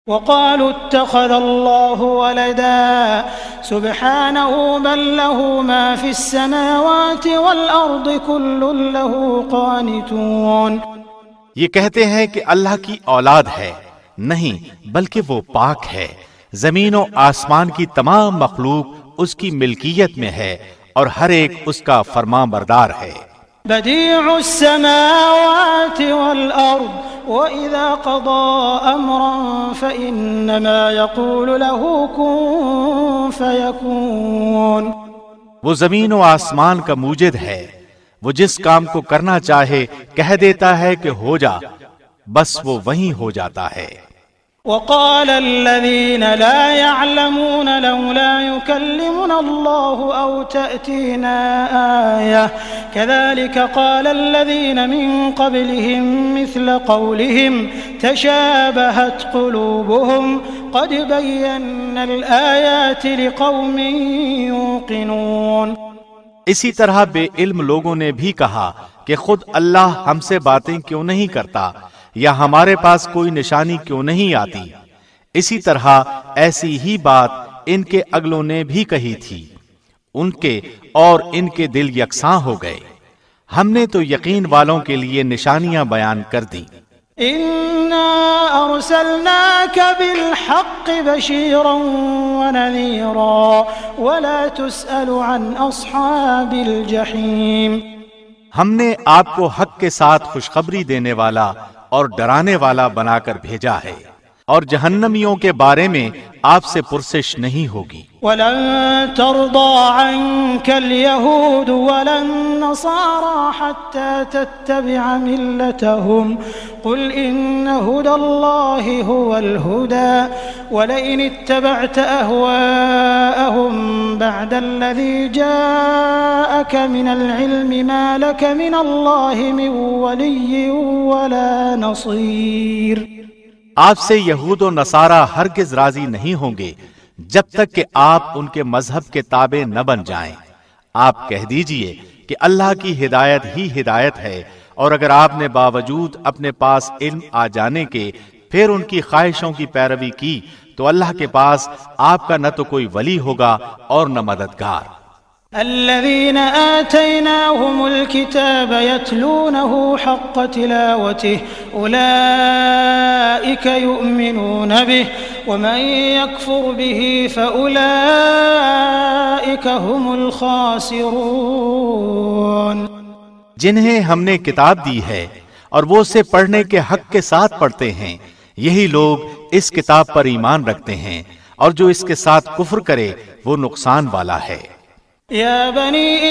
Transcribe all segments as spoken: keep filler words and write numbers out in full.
وقالوا اتخذ الله ولدا سبحانه بل له ما في السماوات والأرض كل له قانتون. یہ کہتے ہیں کہ اللہ کی اولاد ہے، نہیں بلکہ وہ پاک ہے. زمین و آسمان کی تمام مخلوق اس کی ملکیت میں ہے اور ہر ایک اس کا فرمان بردار ہے. بديع السماوات والأرض وإذا قضى أمرا فإنما يقول له كن فيكون. وہ زمین و آسمان کا موجد ہے، وہ جس کام کو کرنا چاہے کہہ دیتا ہے کہ ہو جا، بس وہ وہیں ہو جاتا ہے. وقال الذين لا يعلمون لولا يكلمنا الله أو تأتينا آية كذلك قال الذين من قبلهم مثل قولهم تشابهت قلوبهم قد بينا الآيات لقوم يوقنون. اسی طرح بے علم لوگوں نے بھی کہا کہ خود اللہ ہم سے باتیں کیوں نہیں کرتا یا ہمارے پاس کوئی نشانی کیوں نہیں آتی. اسی طرح ایسی ہی بات ان کے اگلوں نے بھی کہی تھی، ان کے اور ان کے دل یکساں ہو گئے. ہم نے تو یقین والوں کے لیے نشانیاں بیان کر دی. اِنَّا أَرْسَلْنَاكَ بِالْحَقِّ بَشِيرًا وَنَذِيرًا وَلَا تُسْأَلُ عَنْ أَصْحَابِ الْجَحِيمِ. ہم نے آپ کو حق کے ساتھ خوشخبری دینے والا اور ڈرانے والا بنا کر بھیجا ہے، اور جہنمیوں کے بارے میں آپ سے پرسش نہیں ہوگی. وَلَن تَرْضَىٰ عَنكَ الْيَهُودُ وَلَا النَّصَارَىٰ حَتَّىٰ تَتَّبِعَ مِلَّتَهُمْ قُلْ إِنَّ هُدَى اللَّهِ هُوَ الْهُدَىٰ وَلَئِنِ اتَّبَعْتَ أَهْوَاءَهُم بَعْدَ الَّذِي جَاءَكَ مِنَ الْعِلْمِ مَا لَكَ مِنَ اللَّهِ مِن وَلِيٍّ وَلَا نَصِيرٍ. آپ سے یہود و نصارہ ہرگز راضی نہیں ہوں گے جب تک کہ آپ ان کے مذہب کے تابع نہ بن جائیں. آپ کہہ دیجئے کہ اللہ کی ہدایت ہی ہدایت ہے، اور اگر آپ نے باوجود اپنے پاس علم آ جانے کے پھر ان کی خواہشوں کی پیروی کی تو اللہ کے پاس آپ کا نہ تو کوئی ولی ہوگا اور نہ مددگار. الذين آتيناهم الكتاب يتلونه حق تلاوته أولئك يؤمنون به ومن يكفر به فأولئك هم الخاسرون. جنہیں ہم نے کتاب دی ہے اور وہ اسے پڑھنے کے حق کے ساتھ پڑھتے ہیں، یہی لوگ اس کتاب پر ایمان رکھتے ہیں، اور جو اس کے ساتھ کفر کرے وہ نقصان والا ہے. يا بني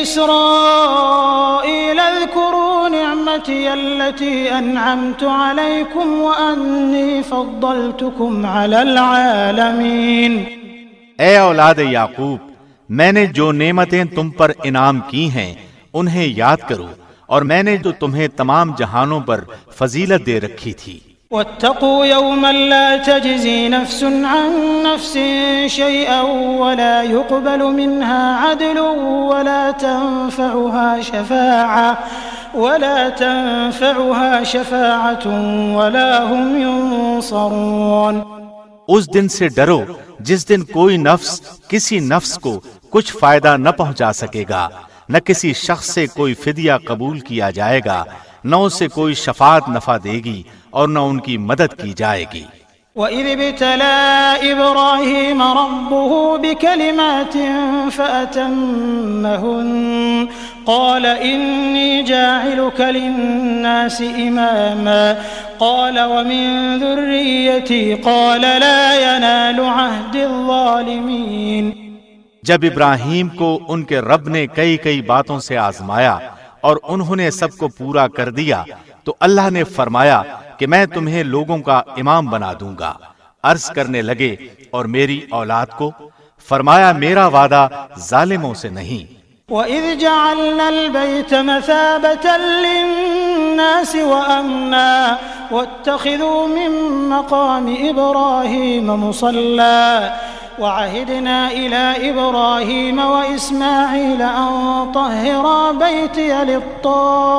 إسرائيل اذكروا نعمتي التي أنعمت عليكم وأني فضلتكم على العالمين. اے اولاد یعقوب، میں نے جو نعمتیں تم پر انعام کی ہیں انہیں یاد کرو، اور میں نے جو تمہیں تمام جہانوں پر فضیلت دے رکھی تھی. واتقوا يوما لا تجزي نفس عن نفس شيئا ولا يقبل منها عدل ولا تنفعها شفاعة ولا تنفعها شفاعة ولا هم ينصرون. اس دن سے ڈرو جس دن کوئی نفس کسی نفس کو کچھ فائدہ نہ پہنچا سکے گا، نہ کسی شخص سے کوئی فدیہ قبول کیا جائے گا، نہ اسے کوئی شفاعت نفع دے گی اور نہ ان کی مدد کی جائے گی. وَإِذِ ابْتَلَىٰ إِبْرَاهِيمَ رَبُّهُ بِكَلِمَاتٍ فَأَتَمَّهُنَّ قَالَ إِنِّي جَاعِلُكَ لِلنَّاسِ إِمَامًا قَالَ وَمِن ذُرِّيَّتِي قَالَ لَا يَنَالُ عَهْدِ الظَّالِمِينَ. جب ابراہیم کو ان کے رب نے کئی کئی باتوں سے آزمایا اور انہوں نے سب کو پورا کر دیا تو اللہ نے فرمایا کہ میں تمہیں لوگوں کا امام بنا دوں گا. عرض کرنے لگے اور میری اولاد کو؟ فرمایا میرا وعدہ ظالموں سے نہیں. وَإِذْ جَعَلْنَا الْبَيْتَ مَثَابَةً لِلنَّاسِ وَأَمْنًا وَاتَّخِذُوا مِن مَّقَامِ إِبْرَاهِيمَ مُصَلًّى وَعَهِدْنَا إِلَى إِبْرَاهِيمَ وَإِسْمَاعِيلَ أَن طَهِّرَا بَيْتِيَ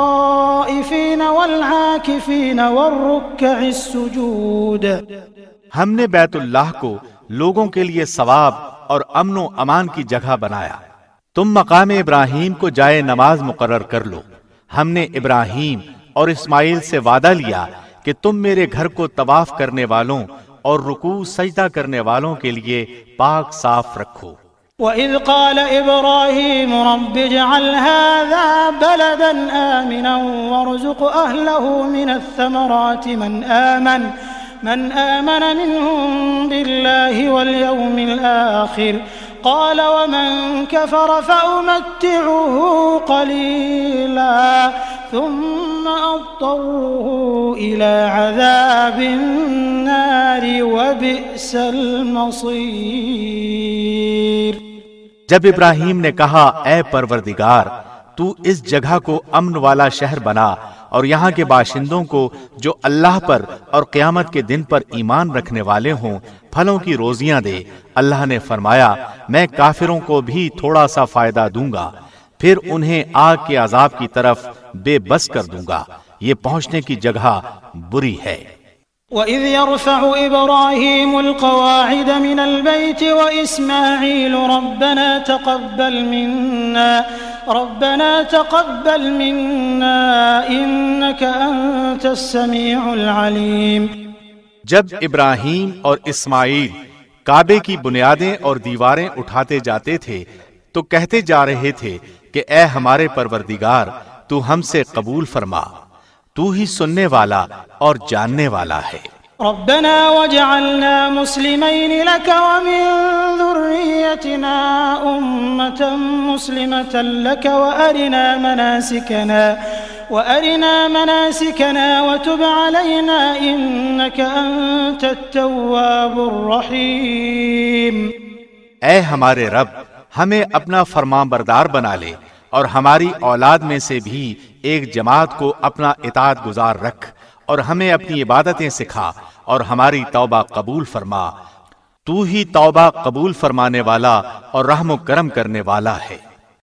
لِلطَّائِفِينَ وَالْعَاكِفِينَ وَالرُّكَّعِ السُّجُودِ. ہم نے بیت اللہ کو لوگوں کے لیے ثواب اور امن و امان کی جگہ بنایا۔ تم مقام ابراہیم کو جائے نماز مقرر کر لو۔ ہم نے ابراہیم اور اسماعیل سے وعدہ لیا کہ تم میرے گھر کو طواف کرنے والوں اور رکوع سجدہ کرنے والوں کے لیے پاک صاف رکھو۔ وَإِذْ قَالَ إِبْرَاهِيمُ رَبِّ اجْعَلْ هَٰذَا بَلَدًا آمِنًا وَارْزُقْ أَهْلَهُ مِنَ الثَّمَرَاتِ مَنْ آمَنَ من آمن منهم بالله واليوم الآخر قال ومن كفر فأمتعه قليلا ثم أضطره إلى عذاب النار وبئس المصير۔ جب ابراہیم نے کہا اے پروردگار تو اس جگہ کو امن والا شہر بنا اور یہاں کے باشندوں کو جو اللہ پر اور قیامت کے دن پر ایمان رکھنے والے ہوں پھلوں کی روزیاں دے، اللہ نے فرمایا میں کافروں کو بھی تھوڑا سا فائدہ دوں گا، پھر انہیں آگ کے عذاب کی طرف بے بس کر دوں گا، یہ پہنچنے کی جگہ بری ہے۔ وَإِذْ يَرْفَعُ إِبْرَاهِيمُ الْقَوَاعِدَ مِنَ الْبَيْتِ وَإِسْمَاعِيلُ رَبَّنَا تَقَبَّلْ مِنَّا رَبَّنَا تَقَبَّلْ مِنَّا إِنَّكَ أَنتَ السَّمِيعُ الْعَلِيمُ۔ جب ابراہیم اور اسماعیل کعبے کی بنیادیں اور دیواریں اٹھاتے جاتے تھے تو کہتے جا رہے تھے کہ اے ہمارے پروردگار تو ہم سے قبول فرما، تو ہی سننے والا اور جاننے والا ہے۔ ربنا وجعلنا مسلمين لك ومن ذريتنا أمة مسلمة لك وأرنا مناسكنا وأرنا مناسكنا وتب علينا إنك أنت التواب الرحيم۔ اے ہمارے رب ہمیں اپنا فرمان بردار بنا لے اور ہماری اولاد میں سے بھی ایک جماعت کو اپنا اطاعت گزار رکھ اور ہمیں اپنی عبادتیں سکھا اور ہماری توبہ قبول فرما، تو ہی توبہ قبول فرمانے والا اور رحم و کرم کرنے والا ہے۔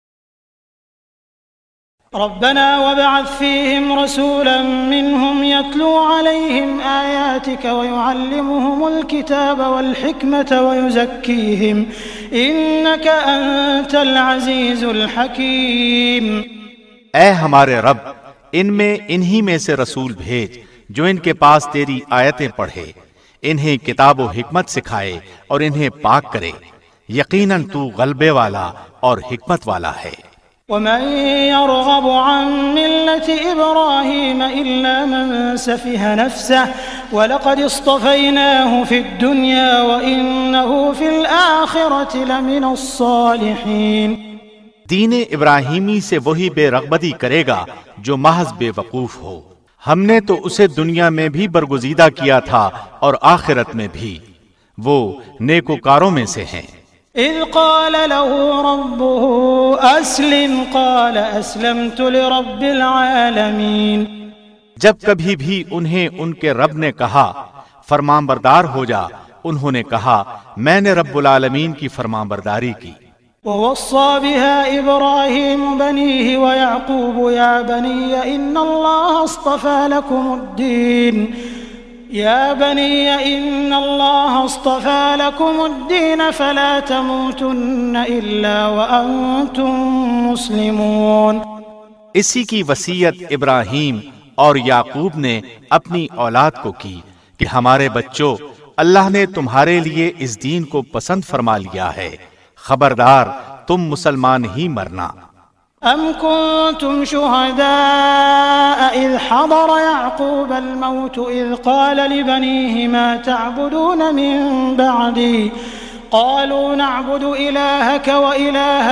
ربنا وابعث فيهم رسولا منهم يتلو عليهم آياتك ويعلمهم الكتاب والحكمة ويزكيهم إنك أنت العزيز الحكيم۔ اے ہمارے رب ان میں انہی میں سے رسول بھیج جو ان کے پاس تیری آیتیں پڑھے، انہیں کتاب و حکمت سکھائے اور انہیں پاک کرے، یقیناً تو غلبے والا اور حکمت والا ہے۔ ومن يرغب عن ملة إبراهيم إلا من سفه نفسه ولقد اصطفيناه في الدنيا وإنه في الآخرة لمن الصالحين۔ دین ابراہیمی سے وہی بے رغبتی کرے گا جو محض بے وقوف ہو، ہم نے تو اسے دنیا میں بھی برگزیدہ کیا تھا اور آخرت میں بھی، وہ نیکوکاروں میں سے ہیں۔ اذ قال له ربه اسلم قال اسلمت لرب العالمین۔ جب کبھی بھی انہیں ان کے رب نے کہا فرمان بردار ہو جا، انہوں نے کہا میں نے رب العالمین کی فرمان برداری کی۔ ووصى بها إبراهيم بنيه ويعقوب يا بني إن الله اصطفى لكم الدين يا بني إن الله اصطفى لكم الدين فلا تموتن إلا وأنتم مسلمون۔ اسی کی وصیت ابراہیم اور یعقوب نے اپنی اولاد کو کی کہ ہمارے بچوں اللہ نے تمہارے لیے اس دین کو پسند فرما لیا ہے، خبردار تم مسلمان ہی مرنا۔ ام کنتم شہداء اذ حضر یعقوب الموت اذ قال لبنیہ ما تعبدون من بعدی قالوا نعبد إلهك وإله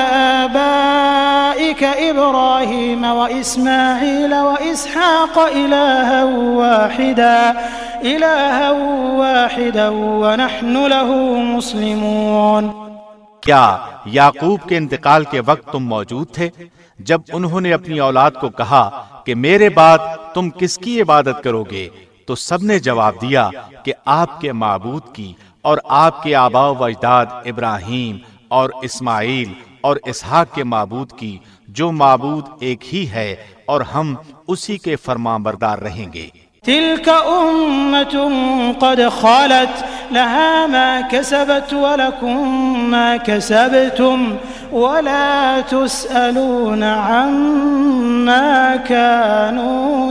آبائك إبراهيم وإسماعيل وإسحاق إلها واحدا إلها واحدا ونحن له مسلمون۔ کیا یعقوب کے انتقال کے وقت تم موجود تھے جب انہوں نے اپنی اولاد کو کہا کہ میرے بعد تم کس کی عبادت کرو گے؟ تو سب نے جواب دیا کہ آپ کے معبود کی اور آپ کے آباء و اجداد ابراہیم اور اسماعیل اور اسحاق کے معبود کی، جو معبود ایک ہی ہے اور ہم اسی کے فرمان بردار رہیں گے۔ تلك أمة قد خلت لها ما كسبت ولكم ما كسبتم ولا تسألون عما كانوا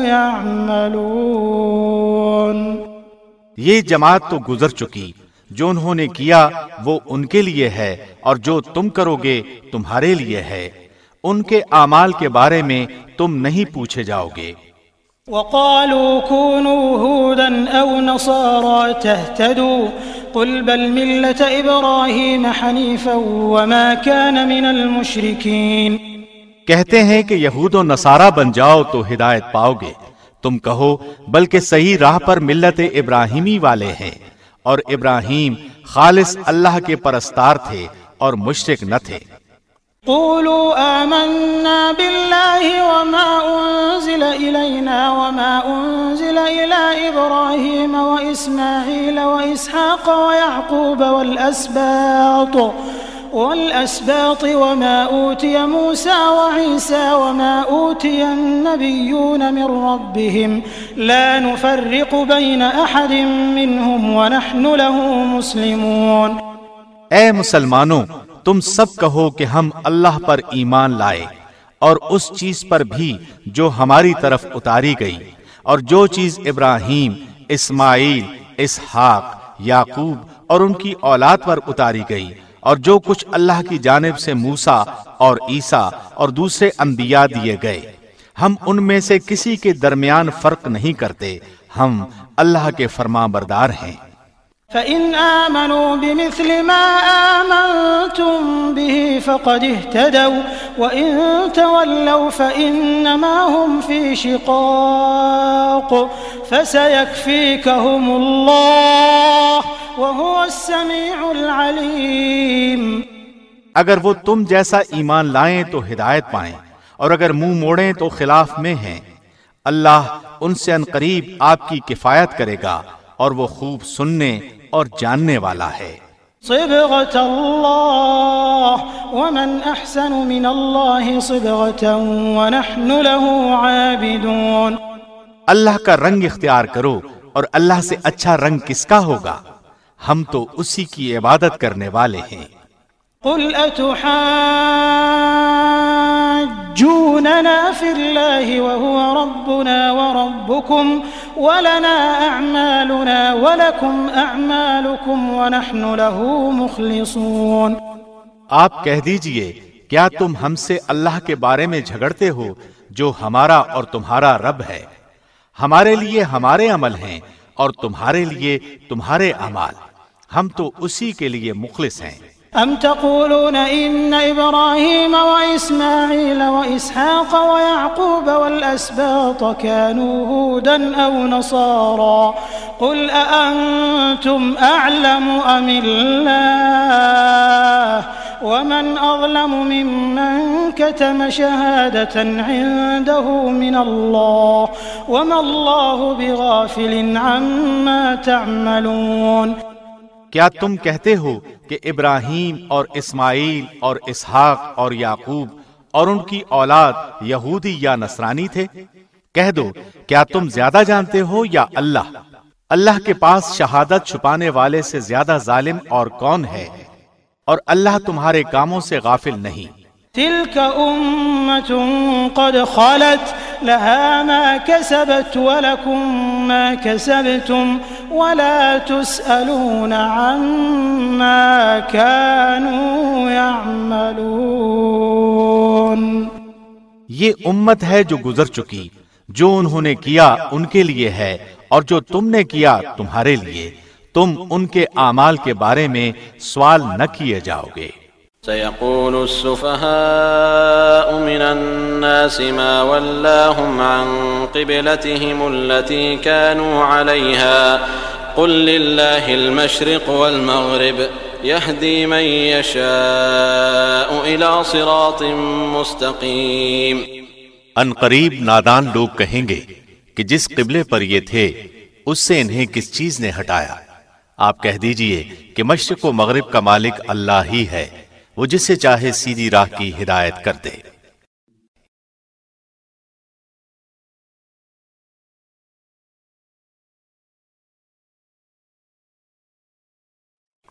يعملون۔ یہ جماعت تو گزر چکی، جو انہوں نے کیا وہ ان کے لیے ہے، اور جو تم کرو گے تمہارے لیے ہے۔ ان کے اعمال کے بارے میں تم نہیں پوچھے جاؤ گے۔ وقالوا كونوا هودا أو نصارى تهتدوا قل بل ملة إبراهيم حنيفا وما كان من المشركين۔ کہتے ہیں کہ یہود و نصارہ بن جاؤ تو ہدایت پاؤ گے، تم کہو بلکہ صحیح راہ پر ملت ابراہیمی والے ہیں، اور ابراہیم خالص اللہ کے پرستار تھے اور مشرک نہ تھے۔ قولوا آمنا بالله وما أنزل إلينا وما أنزل إلى إبراهيم وإسماعيل وإسحاق ويعقوب والأسباط والأسباط وما أوتي موسى وعيسى وما أوتي النبيون من ربهم لا نفرق بين أحد منهم ونحن له مسلمون۔ اے مسلمانوں، تم سب کہو کہ ہم اللہ پر ایمان لائے اور اس چیز پر بھی جو ہماری طرف اتاری گئی، اور جو چیز ابراہیم، اسماعیل، اسحاق، یعقوب اور ان کی اولاد پر اتاری گئی، اور جو کچھ اللہ کی جانب سے موسیٰ اور عیسیٰ اور دوسرے انبیاء دیے گئے، ہم ان میں سے کسی کے درمیان فرق نہیں کرتے، ہم اللہ کے فرمان بردار ہیں۔ فَإِنْ آمَنُوا بِمِثْلِ مَا آمَنْتُمْ بِهِ فَقَدِ اهْتَدَوْا وَإِنْ تَوَلَّوْا فَإِنَّمَا هُمْ فِي شِقَاقٍ فَسَيَكْفِيكَهُمُ اللَّهُ وَهُوَ السَّمِيعُ الْعَلِيمُ۔ اگر وہ تم جیسا ایمان لائیں تو ہدایت پائیں، اور اگر منہ موڑیں تو خلاف میں ہیں، اللہ ان سے عنقریب آپ کی کفایت کرے گا، اور وہ خوب سننے اور جاننے والا ہے۔ صبغة الله ومن أحسن من الله صبغة ونحن له عابدون۔ اللہ کا رنگ اختیار کرو، اور اللہ سے اچھا رنگ کس کا ہوگا، ہم تو اسی کی عبادت کرنے والے ہیں۔ قل أتحاجوننا في الله وهو ربنا وربكم ولنا أعمالنا ولكم أعمالكم ونحن له مخلصون۔ آپ کہہ دیجئے، کیا تم ہم سے اللہ کے بارے میں جھگڑتے ہو جو ہمارا اور تمہارا رب ہے؟ ہمارے لیے ہمارے عمل ہیں اور تمہارے لیے تمہارے اعمال، ہم تو اسی کے لیے مخلص ہیں۔ أم تقولون إن إبراهيم وإسماعيل وإسحاق ويعقوب والأسباط كانوا هودا أو نصارى قل أأنتم أعلم أم الله ومن أظلم ممن كتم شهادة عنده من الله وما الله بغافل عما تعملون۔ کیا تم کہتے ہو کہ ابراہیم اور اسماعیل اور اسحاق اور یعقوب اور ان کی اولاد یہودی یا نصرانی تھے؟ کہہ دو، کیا تم زیادہ جانتے ہو یا اللہ؟ اللہ کے پاس شہادت چھپانے والے سے زیادہ ظالم اور کون ہے؟ اور اللہ تمہارے کاموں سے غافل نہیں۔ تلك أمة قد خلت لها ما كسبت ولكم ما كسبتم ولا تسألون عما كانوا يعملون۔ یہ امت ہے جو گزر چکی، جو انہوں نے کیا ان کے لیے ہے، اور جو تم نے کیا تمہارے لیے، تم ان کے اعمال کے بارے میں سوال نہ کیے جاؤ گے۔ سيقول السفهاء من الناس ما ولاهم عن قبلتهم التي كانوا عليها قل لله المشرق والمغرب يهدي من يشاء إلى صراط مستقيم۔ ان قریب نادان لوگ کہیں گے کہ جس قبلے پر یہ تھے اس سے انہیں کس چیز نے ہٹایا؟ آپ کہہ دیجئے کہ مشرق و مغرب کا مالک اللہ ہی ہے، وہ جسے چاہے سیدھی راہ کی ہدایت کر دے۔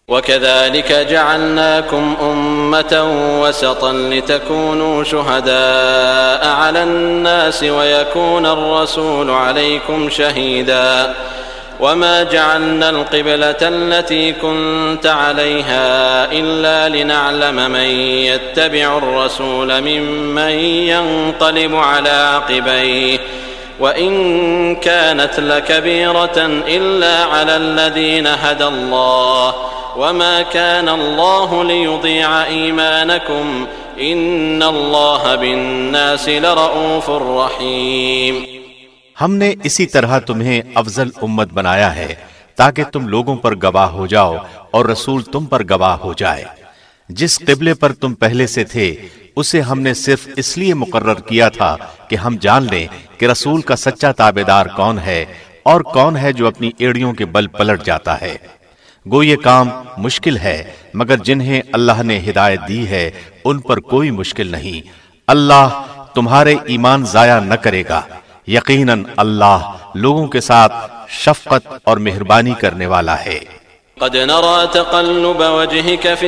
وَكَذَلِكَ جَعَلْنَاكُمْ أُمَّةً وَسَطًا لِتَكُونُوا شُهَدَاءَ عَلَى النَّاسِ وَيَكُونَ الرَّسُولُ عَلَيْكُمْ شَهِيدًا وَمَا جَعَلْنَا الْقِبْلَةَ الَّتِي كُنْتَ عَلَيْهَا إِلَّا لِنَعْلَمَ مَنْ يَتَّبِعُ الرَّسُولَ مِمَّنْ يَنْقَلِبُ عَلَى عَقِبَيْهِ وَإِنْ كَانَتْ لَكَبِيرَةً إِلَّا عَلَى الَّذِينَ هَدَى اللَّهُ وَمَا كَانَ اللَّهُ لِيُضِيعَ إِيمَانَكُمْ إِنَّ اللَّهَ بِالنَّاسِ لَرَءُوفٌ رَحِيمٌ۔ ہم نے اسی طرح تمہیں افضل امت بنایا ہے تاکہ تم لوگوں پر گواہ ہو جاؤ اور رسول تم پر گواہ ہو جائے۔ جس قبلے پر تم پہلے سے تھے اسے ہم نے صرف اس لیے مقرر کیا تھا کہ ہم جان لیں کہ رسول کا سچا تابعدار کون ہے اور کون ہے جو اپنی ایڑیوں کے بل پلٹ جاتا ہے۔ گو یہ کام مشکل ہے مگر جنہیں اللہ نے ہدایت دی ہے ان پر کوئی مشکل نہیں۔ اللہ تمہارے ایمان ضائع نہ کرے گا، یقیناً اللہ لوگوں کے ساتھ شفقت اور مہربانی کرنے والا ہے۔ قد نرى تقلب وجهك في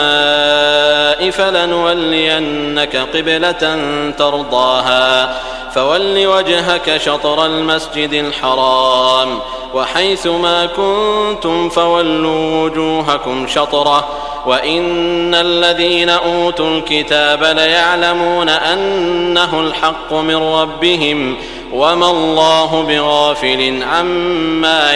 السماء فلنولينك قبلة ترضاها فول وجهك شطر المسجد الحرام وحيث ما كنتم فولوا وجوهكم شطره وإن الذين أوتوا الكتاب ليعلمون أنه الحق من ربهم وما الله بغافل عما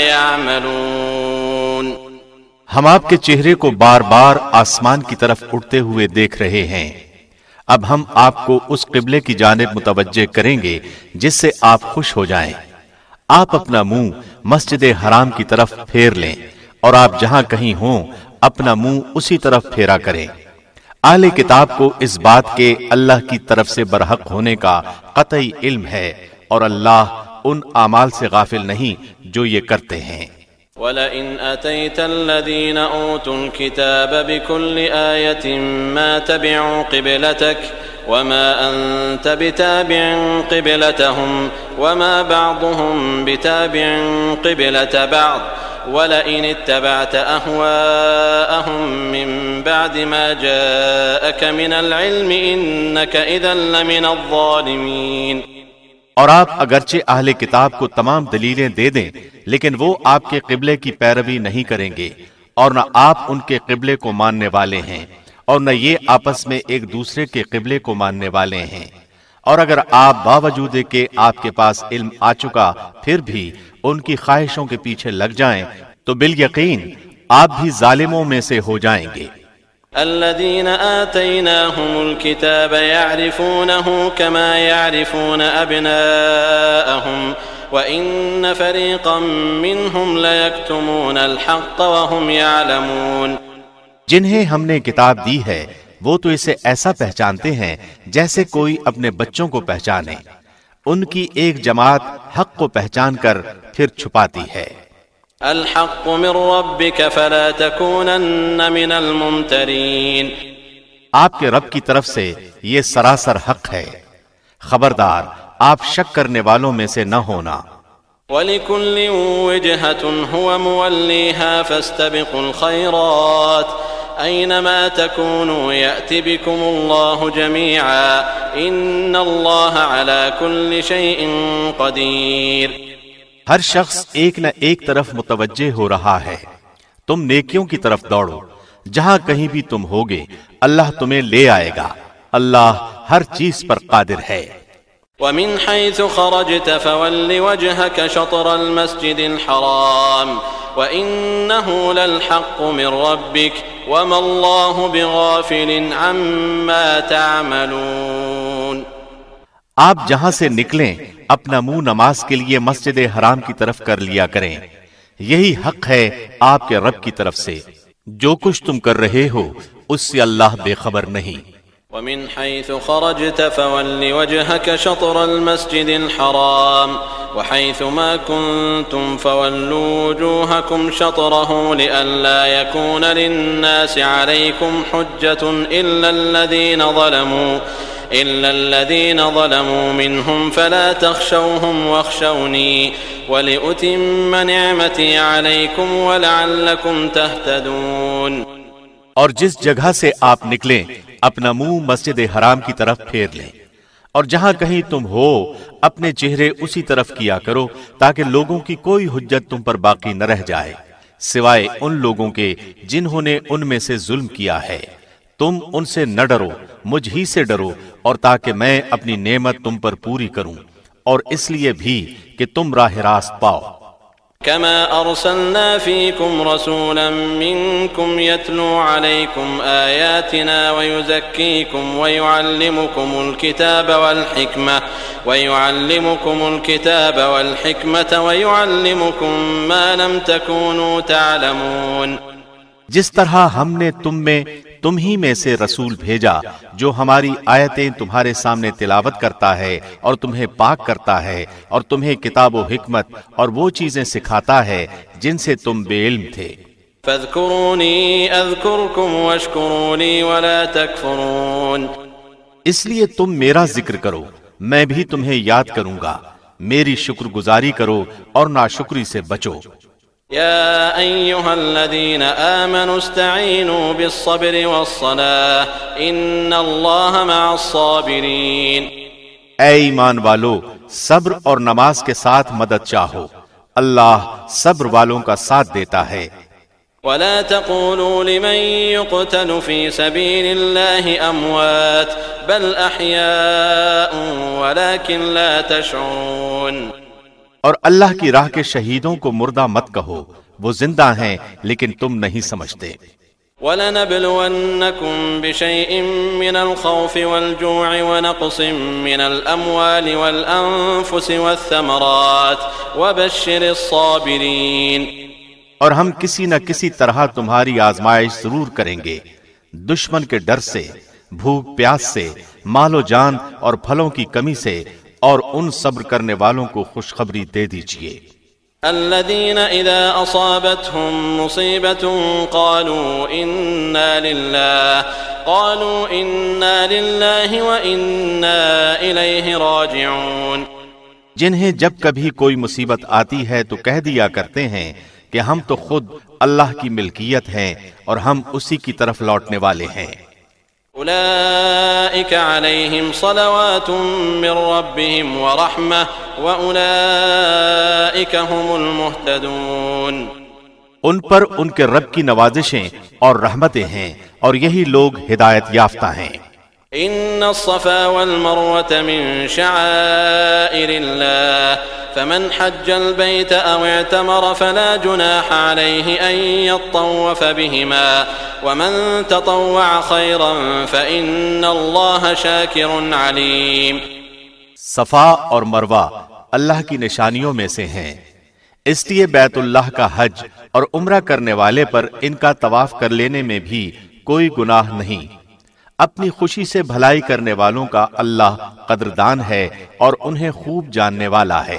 يعملون۔ ہم آپ کے چہرے کو بار بار آسمان کی طرف اٹھتے ہوئے دیکھ رہے ہیں۔ اب ہم آپ کو اس قبلے کی جانب متوجہ کریں گے جس سے آپ خوش ہو جائیں۔ آپ اپنا منہ مسجد حرام کی طرف پھیر لیں اور آپ جہاں کہیں ہوں اپنا منہ اسی طرف پھیرا کریں۔ اہل کتاب کو اس بات کے اللہ کی طرف سے برحق ہونے کا قطعی علم ہے اور اللہ ان اعمال سے غافل نہیں جو یہ کرتے ہیں۔ وَلَئِنْ أَتَيْتَ الَّذِينَ أُوتُوا الْكِتَابَ بِكُلِّ آيَةٍ مَا تَبِعُوا قِبْلَتَكَ وَمَا أَنْتَ بِتَابِعٍ قِبْلَتَهُمْ وَمَا بَعْضُهُمْ بِتَابِعٍ قِبْلَةَ بَعْضٍ وَلَئِنِ اتَّبَعْتَ أَهْوَاءَهُمْ مِنْ بَعْدِ مَا جَاءَكَ مِنَ الْعِلْمِ إِنَّكَ إِذًا لَمِنَ الظَّالِمِينَ۔ اور آپ اگرچہ اہل کتاب کو تمام دلیلیں دے دیں لیکن وہ آپ کے قبلے کی پیروی نہیں کریں گے اور نہ آپ ان کے قبلے کو ماننے والے ہیں اور نہ یہ آپس میں ایک دوسرے کے قبلے کو ماننے والے ہیں۔ اور اگر آپ باوجود کہ آپ کے پاس علم آ چکا پھر بھی ان کی خواہشوں کے پیچھے لگ جائیں تو بالیقین آپ بھی ظالموں میں سے ہو جائیں گے۔ الذين آتيناهم الكتاب يعرفونه كما يعرفون أبناءهم وإن فريقا منهم ليكتمون الحق وهم يعلمون۔ جنہیں ہم نے کتاب دی ہے وہ تو اسے ایسا پہچانتے ہیں جیسے کوئی اپنے بچوں کو پہچانے، ان کی ایک جماعت حق کو پہچان کر پھر چھپاتی ہے۔ الحق من ربك فلا تكونن من الممترين۔ آپ کے رب کی طرف سے یہ سراسر حق ہے، خبردار آپ شک کرنے والوں میں سے نہ ہونا۔ وَلِكُلٍّ وِجْهَةٌ هُوَ مُوَلِّيهَا فَاسْتَبِقُوا الْخَيْرَاتِ أَيْنَمَا تَكُونُوا يَأْتِ بِكُمُ اللَّهُ جَمِيعًا إِنَّ اللَّهَ عَلَى كُلِّ شَيْءٍ قَدِيرٌ۔ ہر شخص ایک نہ ایک طرف متوجہ ہو رہا ہے، تم نیکیوں کی طرف دوڑو، جہاں کہیں بھی تم ہوگے اللہ تمہیں لے آئے گا، اللہ ہر چیز پر قادر ہے۔ وَمِنْ حَيْثُ خَرَجْتَ فَوَلِّ وَجْهَكَ شَطْرَ الْمَسْجِدِ الْحَرَامِ وَإِنَّهُ لَلْحَقُّ مِنْ رَبِّكَ وَمَا اللَّهُ بِغَافِلٍ عَمَّا تَعْمَلُونَ۔ آپ جہاں سے نکلیں اپنا منہ نماز کے لیے مسجد حرام کی طرف کر لیا کریں، یہی حق ہے آپ کے رب کی طرف سے، جو کچھ تم کر رہے ہو اس سے اللہ بے خبر نہیں۔ وَمِنْ حَيْثُ خَرَجْتَ فَوَلِّ وَجْهَكَ شَطْرَ الْمَسْجِدِ الْحَرَامِ وَحَيْثُ مَا كُنْتُمْ فَوَلُّوا وُجُوهَكُمْ شَطْرَهُ لِئَلَّا يَكُونَ لِلنَّاسِ عَلَيْكُمْ حُجَّةٌ إِلَّا الَّذِينَ ظَلَمُوا إلا الذين ظلموا منهم فلا تخشوهم واخشوني ولأتم نعمتي عليكم ولعلكم تهتدون۔ اور جس جگہ سے آپ نکلیں اپنا منہ مسجد حرام کی طرف پھیر لیں، اور جہاں کہیں تم ہو اپنے چہرے اسی طرف کیا کرو تاکہ لوگوں کی کوئی حجت تم پر باقی نہ رہ جائے سوائے ان لوگوں کے جنہوں نے ان میں سے ظلم کیا ہے۔ تم ان سے نہ ڈرو، مجھ ہی سے ڈرو، اور تاکہ میں اپنی نعمت تم پر پوری کروں، اور اس لیے بھی کہ تم راہ راست پاؤ۔ كما أرسلنا فيكم رسولا منكم يتلو عليكم آياتنا ويزكيكم ويعلمكم الكتاب والحكمة ويعلمكم الكتاب والحكمة ويعلمكم ما لم تكونوا تعلمون۔ جس طرح ہم نے تم میں تم ہی میں سے رسول بھیجا جو ہماری آیتیں تمہارے سامنے تلاوت کرتا ہے اور تمہیں پاک کرتا ہے اور تمہیں کتاب و حکمت اور وہ چیزیں سکھاتا ہے جن سے تم بے علم تھے۔ فاذکرونی اذکرکم واشکروا لی ولا تکفرون۔ اس لیے تم میرا ذکر کرو، میں بھی تمہیں یاد کروں گا، میری شکر گزاری کرو اور ناشکری سے بچو۔ يا أيها الذين آمنوا استعينوا بالصبر والصلاة إن الله مع الصابرين۔ اے ایمان والو، صبر اور نماز کے ساتھ مدد چاہو، اللہ صبر والوں کا ساتھ دیتا ہے۔ ولا تقولوا لمن يقتل في سبيل الله أموات بل أحياء ولكن لا تشعرون۔ اور اللہ کی راہ کے شہیدوں کو مردہ مت کہو، وہ زندہ ہیں لیکن تم نہیں سمجھتے۔ وَلَنَبْلُوَنَّكُمْ بِشَيْءٍ مِّنَ الْخَوْفِ وَالْجُوعِ وَنَقْصٍ مِّنَ الْأَمْوَالِ وَالْأَنفُسِ وَالثَّمَرَاتِ وَبَشِّرِ الصَّابِرِينَ۔ اور ہم کسی نہ کسی طرح تمہاری آزمائش ضرور کریں گے، دشمن کے ڈر سے، بھوک پیاس سے، مال و جان اور پھلوں کی کمی سے، اور ان صبر کرنے والوں کو خوشخبری دے دیجئے۔ الذين إذا أصابتهم مصيبة قالوا إنا لله قالوا إنا لله وإنا إليه راجعون۔ جنہیں جب کبھی کوئی مصیبت آتی ہے تو کہہ دیا کرتے ہیں کہ ہم تو خود اللہ کی ملکیت ہیں اور ہم اسی کی طرف لوٹنے والے ہیں۔ أولئك عليهم صلوات من ربهم ورحمة وأولئك هم المهتدون۔ ان پر ان کے رب کی نوازشیں اور رحمتیں ہیں اور یہی لوگ ہدایت یافتہ ہیں۔ إن الصفا والمروة من شعائر الله فمن حج البيت أو اعتمر فلا جناح عليه أن يطوف بهما ومن تطوع خيرا فإن الله شاكر عليم۔ صفا اور مروہ اللہ کی نشانیوں میں سے ہیں، اس لیے بیت اللہ کا حج اور عمرہ کرنے والے پر ان کا طواف کر لینے میں بھی کوئی گناہ نہیں۔ اپنی خوشی سے بھلائی کرنے والوں کا اللہ قدردان ہے اور انہیں خوب جاننے والا ہے۔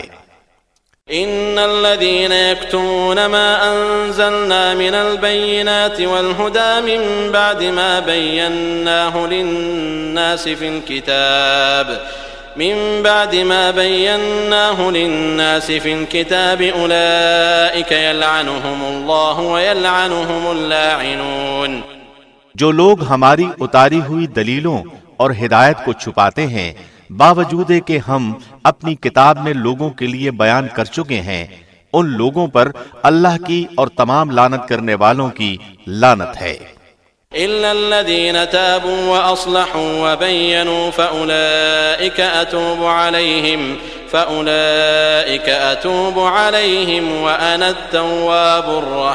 ان الذين يكتمون ما انزلنا من البينات والهدى من بعد ما بيناه للناس في الكتاب من بعد ما بيناه للناس في الكتاب اولئك يلعنهم الله ويلعنهم اللاعنون۔ جو لوگ ہماری اتاری ہوئی دلیلوں اور ہدایت کو چھپاتے ہیں باوجود کہ ہم اپنی کتاب میں لوگوں کے لیے بیان کر چکے ہیں، ان لوگوں پر اللہ کی اور تمام لعنت کرنے والوں کی لعنت ہے۔ إلا الذين تابوا وأصلحوا وبينوا فأولئك أتوب عليهم فأولئك أتوب عليهم وأنا التواب